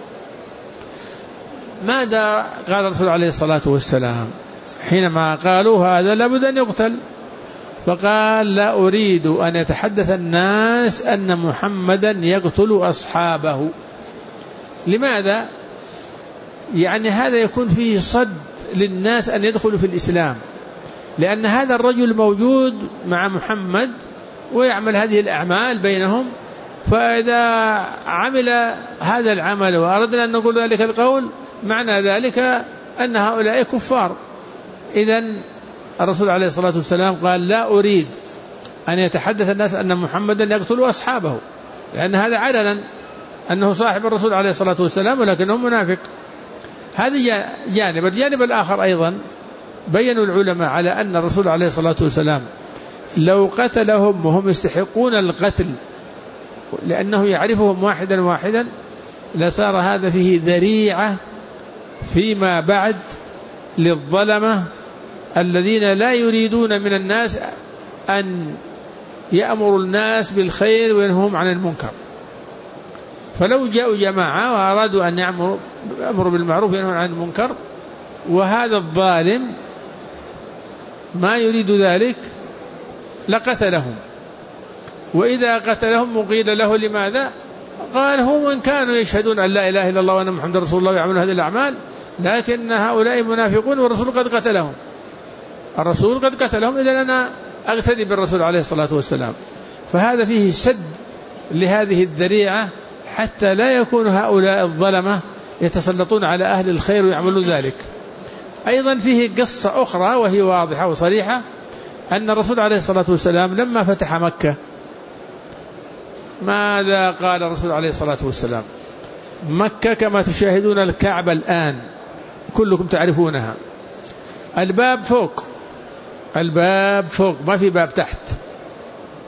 ماذا قال الرسول عليه الصلاة والسلام حينما قالوا هذا لابد أن يقتل؟ فقال لا أريد أن يتحدث الناس أن محمدا يقتل أصحابه. لماذا؟ يعني هذا يكون فيه صد للناس أن يدخلوا في الإسلام، لأن هذا الرجل موجود مع محمد ويعمل هذه الأعمال بينهم، فإذا عمل هذا العمل وأردنا أن نقول ذلك القول معنى ذلك أن هؤلاء كفار. إذن الرسول عليه الصلاة والسلام قال لا أريد أن يتحدث الناس أن محمدا يقتل أصحابه، لأن هذا علنا أنه صاحب الرسول عليه الصلاة والسلام ولكنه منافق. هذا جانب. الجانب الآخر أيضا بيّنوا العلماء على أن الرسول عليه الصلاة والسلام لو قتلهم وهم يستحقون القتل لأنه يعرفهم واحدا واحدا لصار هذا فيه ذريعة فيما بعد للظلمة الذين لا يريدون من الناس أن يأمروا الناس بالخير وينههم عن المنكر. فلو جاءوا جماعة وأرادوا أن يأمروا بالمعروف وينهوا عن المنكر وهذا الظالم ما يريد ذلك لقتلهم، وإذا قتلهم وقيل له لماذا؟ قال هم إن كانوا يشهدون أن لا إله إلا الله وأن محمد رسول الله ويعملون هذه الأعمال لكن هؤلاء منافقون والرسول قد قتلهم. الرسول قد قتلهم، إذن أنا أقتدي بالرسول عليه الصلاة والسلام. فهذا فيه سد لهذه الذريعة حتى لا يكون هؤلاء الظلمة يتسلطون على أهل الخير ويعملون ذلك. أيضا فيه قصة أخرى وهي واضحة وصريحة أن الرسول عليه الصلاة والسلام لما فتح مكة ماذا قال الرسول عليه الصلاة والسلام؟ مكة كما تشاهدون الكعبة الآن كلكم تعرفونها، الباب فوق، الباب فوق ما في باب تحت.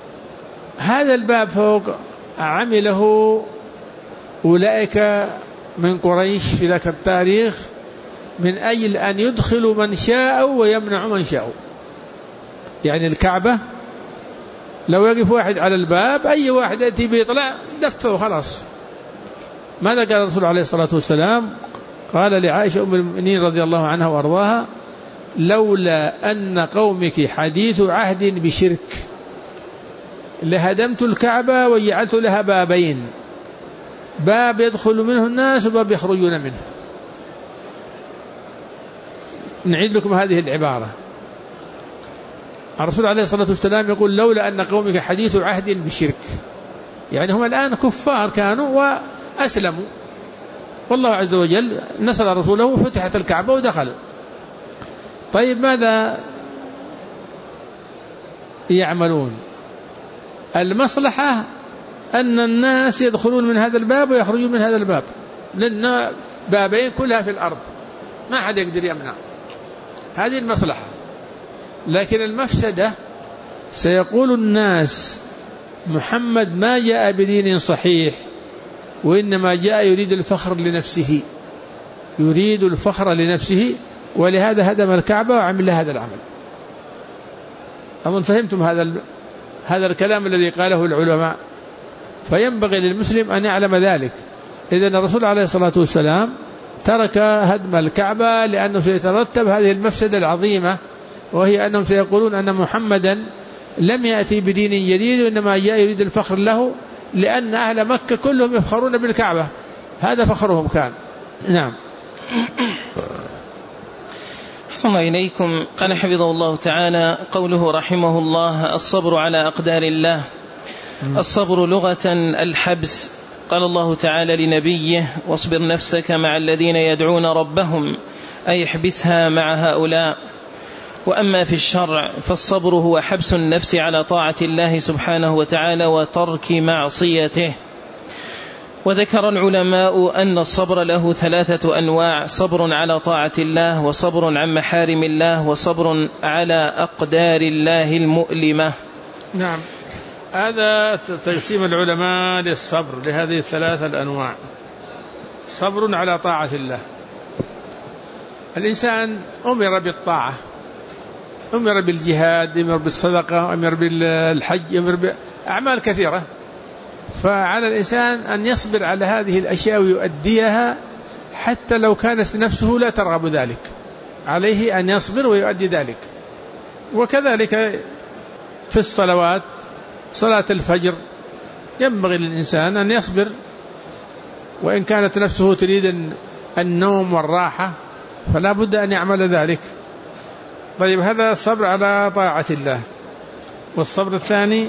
هذا الباب فوق عمله أولئك من قريش في ذاك التاريخ من أجل أن يدخلوا من شاء ويمنعوا من شاء. يعني الكعبة لو يقف واحد على الباب أي واحد يأتي بيطلع دفه وخلاص. ماذا قال الرسول عليه الصلاة والسلام؟ قال لعائشة أم المؤمنين رضي الله عنها وأرضاها: لولا أن قومك حديث عهد بشرك لهدمت الكعبة وجعلت لها بابين، باب يدخل منه الناس وباب يخرجون منه. نعيد لكم هذه العبارة. الرسول عليه الصلاة والسلام يقول: لولا أن قومك حديث عهد بشرك، يعني هم الآن كفار كانوا وأسلموا، والله عز وجل نصر رسوله وفتحت الكعبة ودخلوا. طيب ماذا يعملون؟ المصلحة أن الناس يدخلون من هذا الباب ويخرجون من هذا الباب، لأن بابين كلها في الأرض ما حد يقدر يمنع، هذه المصلحة. لكن المفسدة سيقول الناس: محمد ما جاء بدين صحيح، وإنما جاء يريد الفخر لنفسه، يريد الفخر لنفسه، ولهذا هدم الكعبة وعمل هذا العمل. أظن فهمتم هذا الكلام الذي قاله العلماء. فينبغي للمسلم أن يعلم ذلك. إذن الرسول عليه الصلاة والسلام ترك هدم الكعبة لأنه سيترتب هذه المفسدة العظيمة، وهي أنهم سيقولون أن محمدا لم يأتي بدين جديد وإنما جاء يريد الفخر له، لأن أهل مكة كلهم يفخرون بالكعبة، هذا فخرهم كان. نعم. أحسن إليكم. قال حفظه الله تعالى: قوله رحمه الله: الصبر على أقدار الله. الصبر لغة الحبس. قال الله تعالى لنبيه: واصبر نفسك مع الذين يدعون ربهم، أي احبسها مع هؤلاء. وأما في الشرع فالصبر هو حبس النفس على طاعة الله سبحانه وتعالى وترك معصيته. وذكر العلماء أن الصبر له 3 أنواع: صبر على طاعة الله، وصبر عن محارم الله، وصبر على أقدار الله المؤلمة. نعم، هذا تقسيم العلماء للصبر لهذه 3 الأنواع. صبر على طاعة الله، الإنسان أمر بالطاعة، أمر بالجهاد، أمر بالصدقة، أمر بالحج، أمر بأعمال كثيرة، فعلى الإنسان أن يصبر على هذه الأشياء ويؤديها حتى لو كانت نفسه لا ترغب ذلك، عليه أن يصبر ويؤدي ذلك. وكذلك في الصلوات، صلاة الفجر ينبغي للإنسان أن يصبر، وإن كانت نفسه تريد النوم والراحة فلا بد أن يعمل ذلك. طيب، هذا الصبر على طاعة الله. والصبر الثاني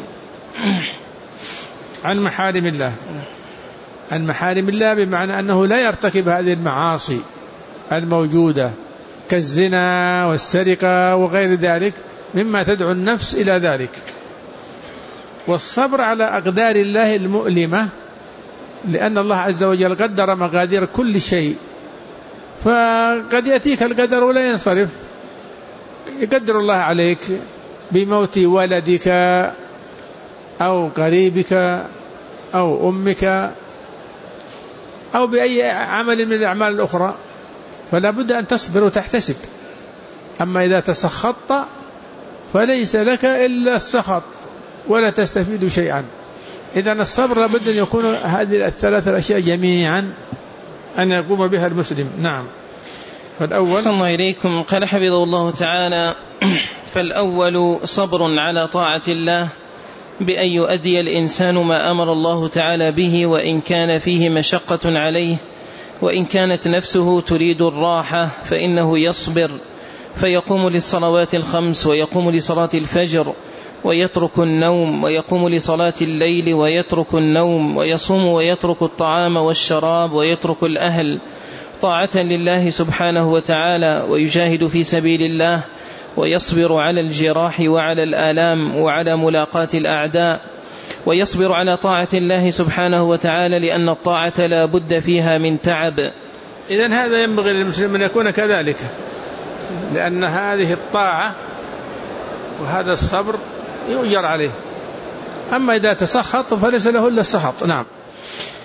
عن محارم الله. عن محارم الله بمعنى أنه لا يرتكب هذه المعاصي الموجودة كالزنا والسرقة وغير ذلك مما تدعو النفس إلى ذلك. والصبر على أقدار الله المؤلمة، لأن الله عز وجل قدر مقادير كل شيء، فقد يأتيك القدر ولا ينصرف. يقدر الله عليك بموت ولدك أو قريبك أو أمك أو بأي عمل من الأعمال الأخرى، فلا بد أن تصبر وتحتسب. أما إذا تسخطت فليس لك إلا السخط ولا تستفيد شيئا. إذن الصبر لابد أن يكون هذه 3 الأشياء جميعا أن يقوم بها المسلم. نعم. فالأول صلى الله إليكم. قال حفظه الله تعالى: فالأول صبر على طاعة الله بأن يؤدي الإنسان ما أمر الله تعالى به، وإن كان فيه مشقة عليه، وإن كانت نفسه تريد الراحة فإنه يصبر، فيقوم للصلوات 5 ويقوم لصلاة الفجر ويترك النوم، ويقوم لصلاة الليل ويترك النوم، ويصوم ويترك الطعام والشراب ويترك الأهل طاعة لله سبحانه وتعالى، ويجاهد في سبيل الله، ويصبر على الجراح وعلى الآلام وعلى ملاقاة الأعداء، ويصبر على طاعة الله سبحانه وتعالى، لأن الطاعة لا بد فيها من تعب. إذن هذا ينبغي للمسلم أن يكون كذلك، لأن هذه الطاعة وهذا الصبر يؤجر عليه. أما إذا تسخط فليس له إلا السخط. نعم.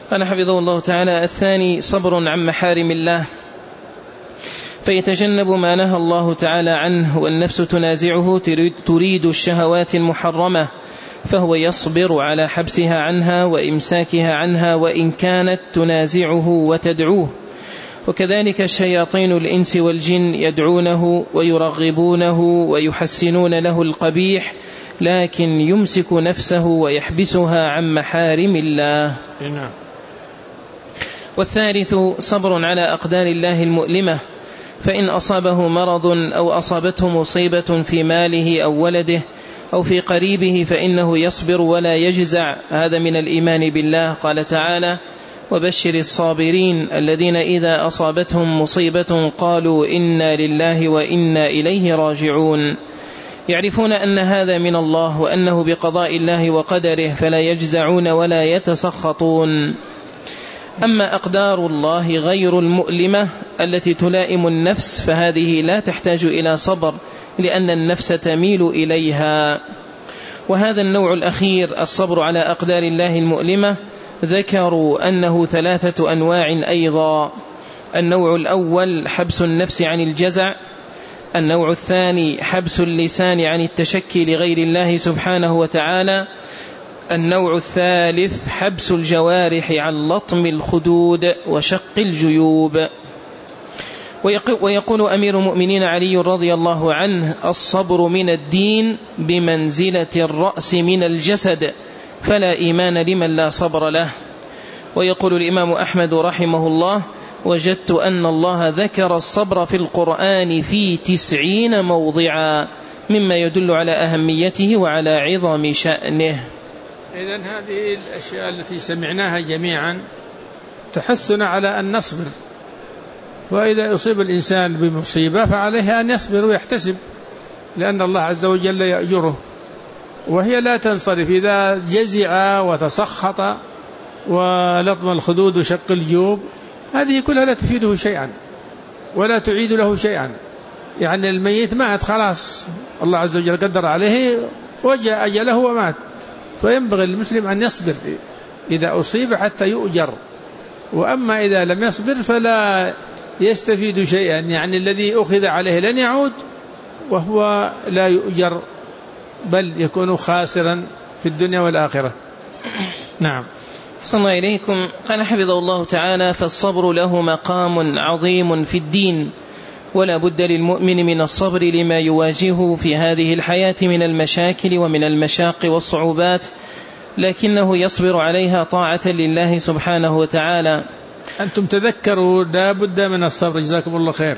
قال حفظه الله تعالى: الثاني صبر عن محارم الله، فيتجنب ما نهى الله تعالى عنه، والنفس تنازعه تريد الشهوات المحرمة، فهو يصبر على حبسها عنها وإمساكها عنها وإن كانت تنازعه وتدعوه. وكذلك شياطين الإنس والجن يدعونه ويرغبونه ويحسنون له القبيح، لكن يمسك نفسه ويحبسها عن محارم الله. والثالث صبر على أقدار الله المؤلمة، فإن أصابه مرض أو أصابته مصيبة في ماله أو ولده أو في قريبه فإنه يصبر ولا يجزع، هذا من الإيمان بالله. قال تعالى: وبشر الصابرين الذين إذا أصابتهم مصيبة قالوا إنا لله وإنا إليه راجعون، يعرفون أن هذا من الله وأنه بقضاء الله وقدره، فلا يجزعون ولا يتسخطون. أما أقدار الله غير المؤلمة التي تلائم النفس فهذه لا تحتاج إلى صبر، لأن النفس تميل إليها. وهذا النوع الأخير الصبر على أقدار الله المؤلمة ذكروا أنه 3 أنواع أيضا. النوع الأول حبس النفس عن الجزع، النوع الثاني حبس اللسان عن التشكي لغير الله سبحانه وتعالى، النوع الثالث حبس الجوارح عن لطم الخدود وشق الجيوب. ويقول أمير المؤمنين علي رضي الله عنه: الصبر من الدين بمنزلة الرأس من الجسد، فلا إيمان لمن لا صبر له. ويقول الإمام أحمد رحمه الله: وجدت أن الله ذكر الصبر في القرآن في 90 موضعا، مما يدل على أهميته وعلى عظم شأنه. إذن هذه الأشياء التي سمعناها جميعا تحثنا على أن نصبر، وإذا يصيب الإنسان بمصيبة فعليه أن يصبر ويحتسب، لأن الله عز وجل يأجره، وهي لا تنصرف إذا جزع وتسخط ولطم الخدود وشق الجيوب، هذه كلها لا تفيده شيئا ولا تعيد له شيئا. يعني الميت مات خلاص، الله عز وجل قدر عليه وجاء أجله ومات، فينبغي للمسلم أن يصبر إذا أصيب حتى يؤجر، وأما إذا لم يصبر فلا يستفيد شيئا، يعني الذي أخذ عليه لن يعود وهو لا يؤجر، بل يكون خاسرا في الدنيا والآخرة. نعم. صلى الله إليكم. قال حفظه الله تعالى: فالصبر له مقام عظيم في الدين، ولا بد للمؤمن من الصبر لما يواجهه في هذه الحياة من المشاكل ومن المشاق والصعوبات، لكنه يصبر عليها طاعة لله سبحانه وتعالى. أنتم تذكروا لا بد من الصبر، جزاكم الله خير.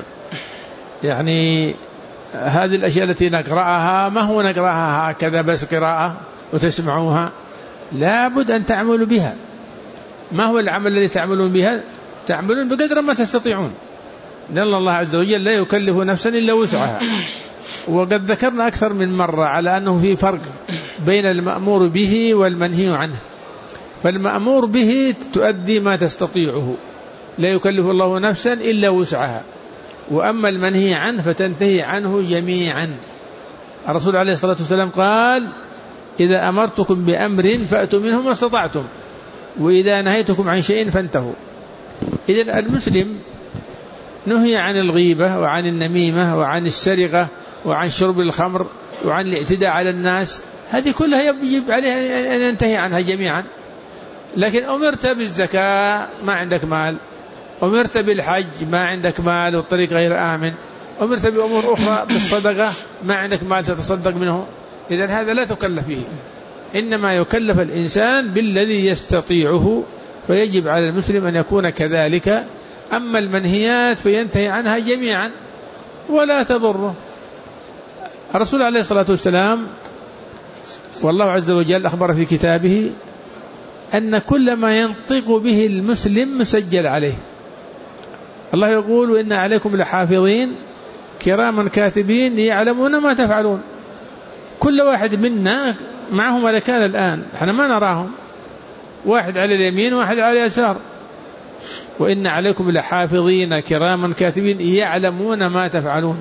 يعني هذه الأشياء التي نقرأها ما هو نقرأها هكذا بس قراءة وتسمعوها، لا بد أن تعملوا بها. ما هو العمل الذي تعملون بها؟ تعملون بقدر ما تستطيعون، لأن الله عز وجل لا يكلف نفسا إلا وسعها. وقد ذكرنا أكثر من مرة على أنه في فرق بين المأمور به والمنهي عنه. فالمأمور به تؤدي ما تستطيعه، لا يكلف الله نفسا إلا وسعها، وأما المنهي عنه فتنتهي عنه جميعا. الرسول عليه الصلاة والسلام قال: إذا أمرتكم بأمر فأتوا منه ما استطعتم، وإذا نهيتكم عن شيء فانتهوا. إذن المسلم نهي عن الغيبة وعن النميمة وعن السرقة وعن شرب الخمر وعن الاعتداء على الناس، هذه كلها يجب عليه أن ينتهي عنها جميعا. لكن أمرت بالزكاة ما عندك مال، أمرت بالحج ما عندك مال والطريق غير آمن، أمرت بأمور أخرى بالصدقة ما عندك مال تتصدق منه، إذن هذا لا تكلف فيه، إنما يكلف الإنسان بالذي يستطيعه، فيجب على المسلم أن يكون كذلك. أما المنهيات فينتهي عنها جميعا ولا تضره. الرسول عليه الصلاة والسلام والله عز وجل أخبر في كتابه أن كل ما ينطق به المسلم مسجل عليه. الله يقول: وإن عليكم لحافظين كراما كاتبين يعلمون ما تفعلون. كل واحد منا معه ملكان الآن، احنا ما نراهم، واحد على اليمين واحد على اليسار. وإن عليكم لحافظين كراما كاتبين يعلمون ما تفعلون.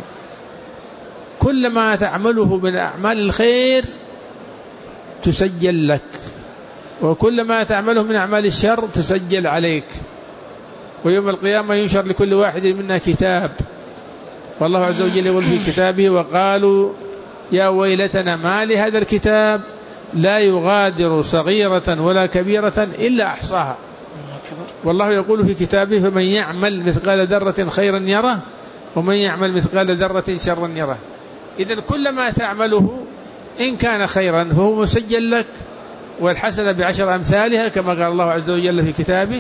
كل ما تعمله من أعمال الخير تسجل لك، وكل ما تعمله من أعمال الشر تسجل عليك، ويوم القيامة ينشر لكل واحد منا كتاب، والله عز وجل يقول في كتابه: وقالوا يا ويلتنا ما لهذا الكتاب لا يغادر صغيرة ولا كبيرة إلا أحصاها. والله يقول في كتابه: فمن يعمل مثقال ذرة خيرا يره ومن يعمل مثقال ذرة شرا يره. إذن كل ما تعمله إن كان خيرا فهو مسجل لك، والحسنة ب10 أمثالها كما قال الله عز وجل في كتابه،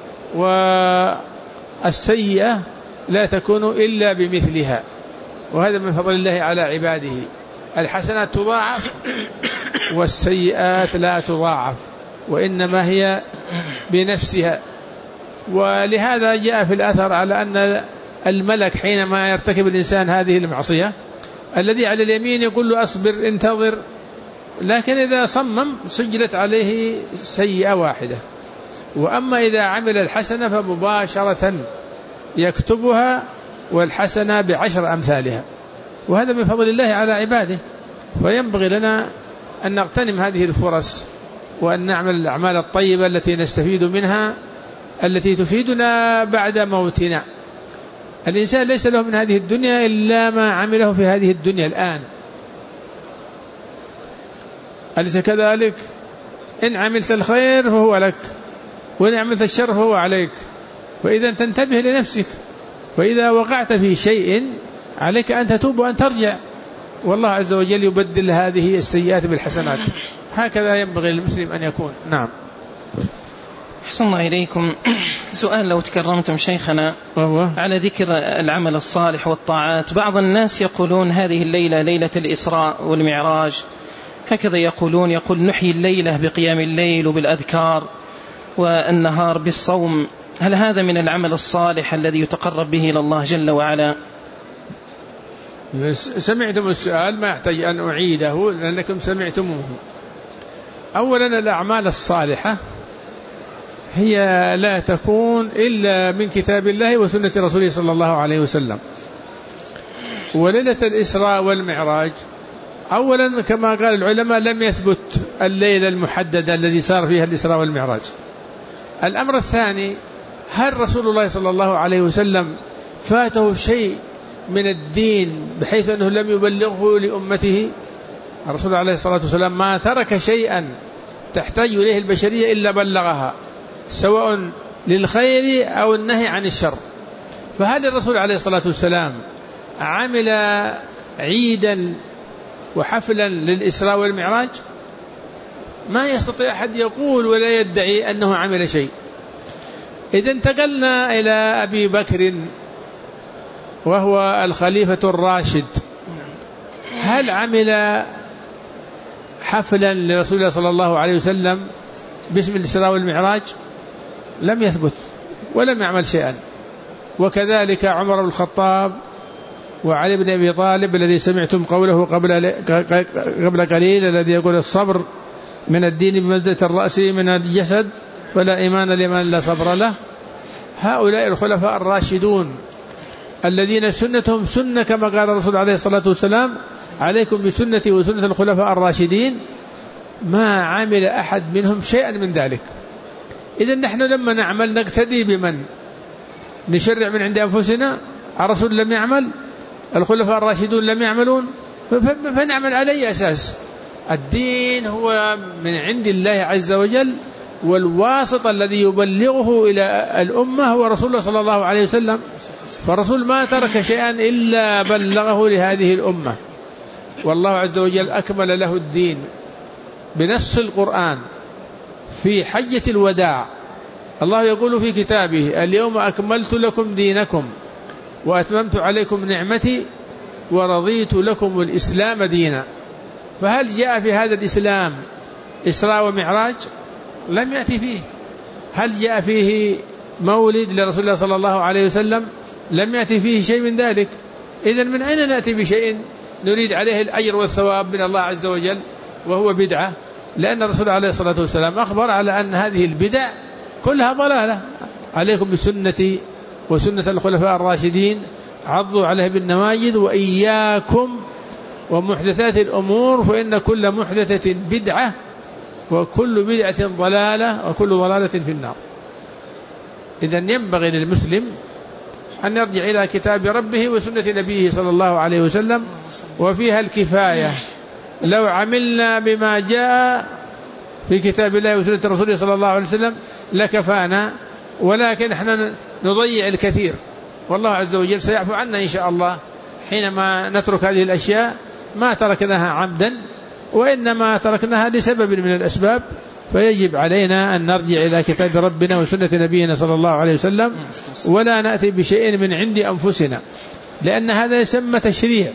والسيئة لا تكون إلا بمثلها. وهذا من فضل الله على عباده، الحسنات تضاعف والسيئات لا تضاعف، وإنما هي بنفسها. ولهذا جاء في الأثر على أن الملك حينما يرتكب الإنسان هذه المعصية الذي على اليمين يقول له: أصبر انتظر، لكن إذا صمم سجلت عليه سيئة واحدة. وأما إذا عمل الحسنة فمباشرة يكتبها، والحسنة ب10 أمثالها. وهذا من فضل الله على عباده، وينبغي لنا أن نغتنم هذه الفرص، وأن نعمل الأعمال الطيبة التي نستفيد منها، التي تفيدنا بعد موتنا. الإنسان ليس له من هذه الدنيا إلا ما عمله في هذه الدنيا الآن، أليس كذلك؟ إن عملت الخير فهو لك، وإن عملت الشر فهو عليك. وإذا تنتبه لنفسك، وإذا وقعت في شيء عليك أن تتوب وأن ترجع، والله عز وجل يبدل هذه السيئات بالحسنات. هكذا ينبغي للمسلم أن يكون. نعم. أحسن الله إليكم. سؤال لو تكرمتم شيخنا على ذكر العمل الصالح والطاعات. بعض الناس يقولون هذه الليلة ليلة الإسراء والمعراج، هكذا يقول نحيي الليلة بقيام الليل وبالأذكار، والنهار بالصوم. هل هذا من العمل الصالح الذي يتقرب به إلى الله جل وعلا؟ سمعتم السؤال، ما يحتاج أن أعيده لأنكم سمعتموه. أولا الأعمال الصالحة هي لا تكون إلا من كتاب الله وسنة رسوله صلى الله عليه وسلم. وليلة الإسراء والمعراج أولا كما قال العلماء لم يثبت الليلة المحددة الذي صار فيها الإسراء والمعراج. الأمر الثاني، هل رسول الله صلى الله عليه وسلم فاته شيء من الدين بحيث أنه لم يبلغه لأمته؟ الرسول عليه الصلاة والسلام ما ترك شيئا تحتاج إليه البشرية إلا بلغها، سواء للخير أو النهي عن الشر. فهل الرسول عليه الصلاة والسلام عمل عيدا وحفلا للإسراء والمعراج؟ ما يستطيع أحد يقول ولا يدعي أنه عمل شيء. إذا انتقلنا إلى أبي بكر وهو الخليفة الراشد، هل عمل حفلا لرسول الله صلى الله عليه وسلم باسم الإسراء والمعراج؟ لم يثبت ولم يعمل شيئا. وكذلك عمر بن الخطاب وعلي بن أبي طالب الذي سمعتم قوله قبل قليل، الذي يقول الصبر من الدين بمنزلة الرأس من الجسد فلا إيمان لمن لا صبر له. هؤلاء الخلفاء الراشدون الذين سنتهم سنة كما قال الرسول عليه الصلاة والسلام: عليكم بسنتي وسنة الخلفاء الراشدين. ما عمل أحد منهم شيئا من ذلك. إذن نحن لما نعمل نقتدي بمن؟ نشرع من عند أنفسنا؟ الرسول لم يعمل، الخلفاء الراشدون لم يعملون، فنعمل على أي أساس؟ الدين هو من عند الله عز وجل، والواسط الذي يبلغه إلى الأمة هو رسول الله صلى الله عليه وسلم. فالرسول ما ترك شيئا إلا بلغه لهذه الأمة، والله عز وجل أكمل له الدين بنص القرآن في حجة الوداع. الله يقول في كتابه: اليوم أكملت لكم دينكم وأتممت عليكم نعمتي ورضيت لكم الإسلام دينا. فهل جاء في هذا الإسلام إسراء ومعراج؟ لم يأتي فيه. هل جاء فيه مولد لرسول الله صلى الله عليه وسلم؟ لم يأتي فيه شيء من ذلك. إذن من أين نأتي بشيء نريد عليه الأجر والثواب من الله عز وجل وهو بدعة؟ لأن الرسول عليه الصلاة والسلام أخبر على أن هذه البدع كلها ضلالة. عليكم بسنتي وسنة الخلفاء الراشدين عضوا عليها بالنواجذ وإياكم ومحدثات الأمور فإن كل محدثة بدعة وكل بدعة ضلالة وكل ضلالة في النار. إذن ينبغي للمسلم أن يرجع إلى كتاب ربه وسنة نبيه صلى الله عليه وسلم، وفيها الكفاية. لو عملنا بما جاء في كتاب الله وسنة رسوله صلى الله عليه وسلم لكفانا، ولكن احنا نضيع الكثير، والله عز وجل سيعفو عنا إن شاء الله حينما نترك هذه الأشياء. ما تركناها عمدا، وإنما تركناها لسبب من الأسباب، فيجب علينا أن نرجع إلى كتاب ربنا وسنة نبينا صلى الله عليه وسلم، ولا نأتي بشيء من عند أنفسنا، لأن هذا يسمى تشريع.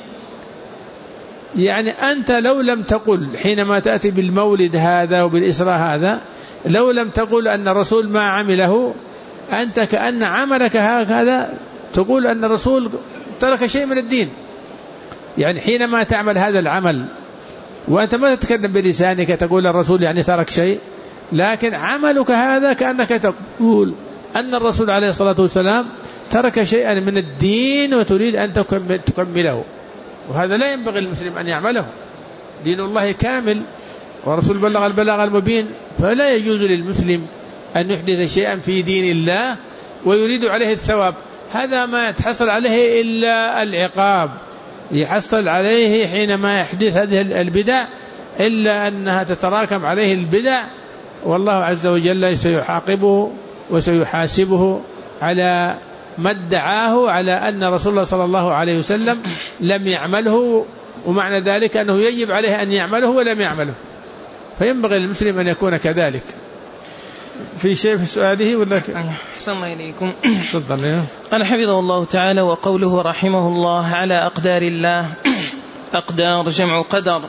يعني أنت لو لم تقل حينما تأتي بالمولد هذا وبالإسراء هذا، لو لم تقل أن الرسول ما عمله، أنت كأن عملك هكذا تقول أن الرسول ترك شيء من الدين. يعني حينما تعمل هذا العمل وأنت ما تتكلم بلسانك تقول الرسول يعني ترك شيء، لكن عملك هذا كأنك تقول أن الرسول عليه الصلاة والسلام ترك شيئا من الدين وتريد أن تكمله، وهذا لا ينبغي للمسلم أن يعمله. دين الله كامل ورسول بلغ البلاغ المبين، فلا يجوز للمسلم أن يحدث شيئا في دين الله ويريد عليه الثواب. هذا ما يتحصل عليه إلا العقاب، يحصل عليه حينما يحدث هذه البدع، إلا أنها تتراكم عليه البدع، والله عز وجل سيحاقبه وسيحاسبه على ما ادعاه على أن رسول الله صلى الله عليه وسلم لم يعمله، ومعنى ذلك أنه يجب عليه أن يعمله ولم يعمله. فينبغي للمسلم أن يكون كذلك. في شيء في سؤاله ولا أحسن الله إليكم؟ تفضل. قال حفظه الله تعالى: وقوله رحمه الله على أقدار الله. أقدار جمع قدر،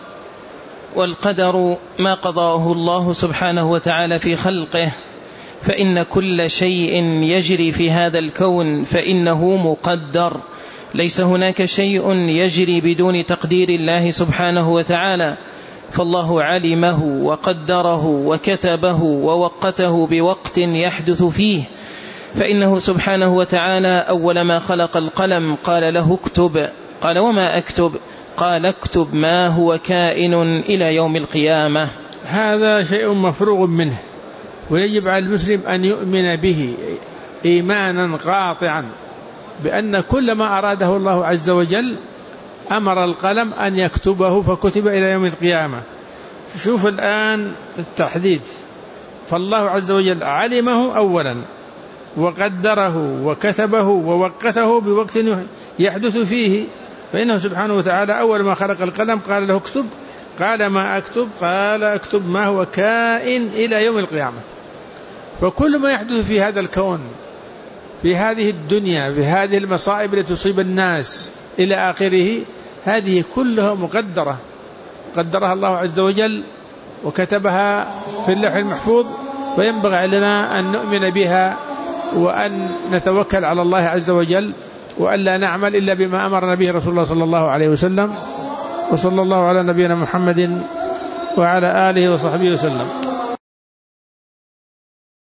والقدر ما قضاه الله سبحانه وتعالى في خلقه، فإن كل شيء يجري في هذا الكون فإنه مقدر، ليس هناك شيء يجري بدون تقدير الله سبحانه وتعالى، فالله علمه وقدره وكتبه ووقته بوقت يحدث فيه. فإنه سبحانه وتعالى أول ما خلق القلم قال له اكتب، قال وما أكتب؟ قال اكتب ما هو كائن إلى يوم القيامة. هذا شيء مفروغ منه، ويجب على المسلم أن يؤمن به إيمانا قاطعا بأن كل ما أراده الله عز وجل أمر القلم أن يكتبه فكتب إلى يوم القيامة. شوف الآن التحديد، فالله عز وجل علمه أولا وقدره وكتبه ووقته بوقت يحدث فيه. فإنه سبحانه وتعالى أول ما خلق القلم قال له اكتب، قال ما أكتب؟ قال اكتب ما هو كائن إلى يوم القيامة. فكل ما يحدث في هذا الكون، في هذه الدنيا، في هذه المصائب التي تصيب الناس إلى آخره، هذه كلها مقدرة، قدرها الله عز وجل وكتبها في اللوح المحفوظ. فينبغي لنا أن نؤمن بها وأن نتوكل على الله عز وجل، وأن لا نعمل إلا بما أمرنا به رسول الله صلى الله عليه وسلم. وصلى الله على نبينا محمد وعلى آله وصحبه وسلم.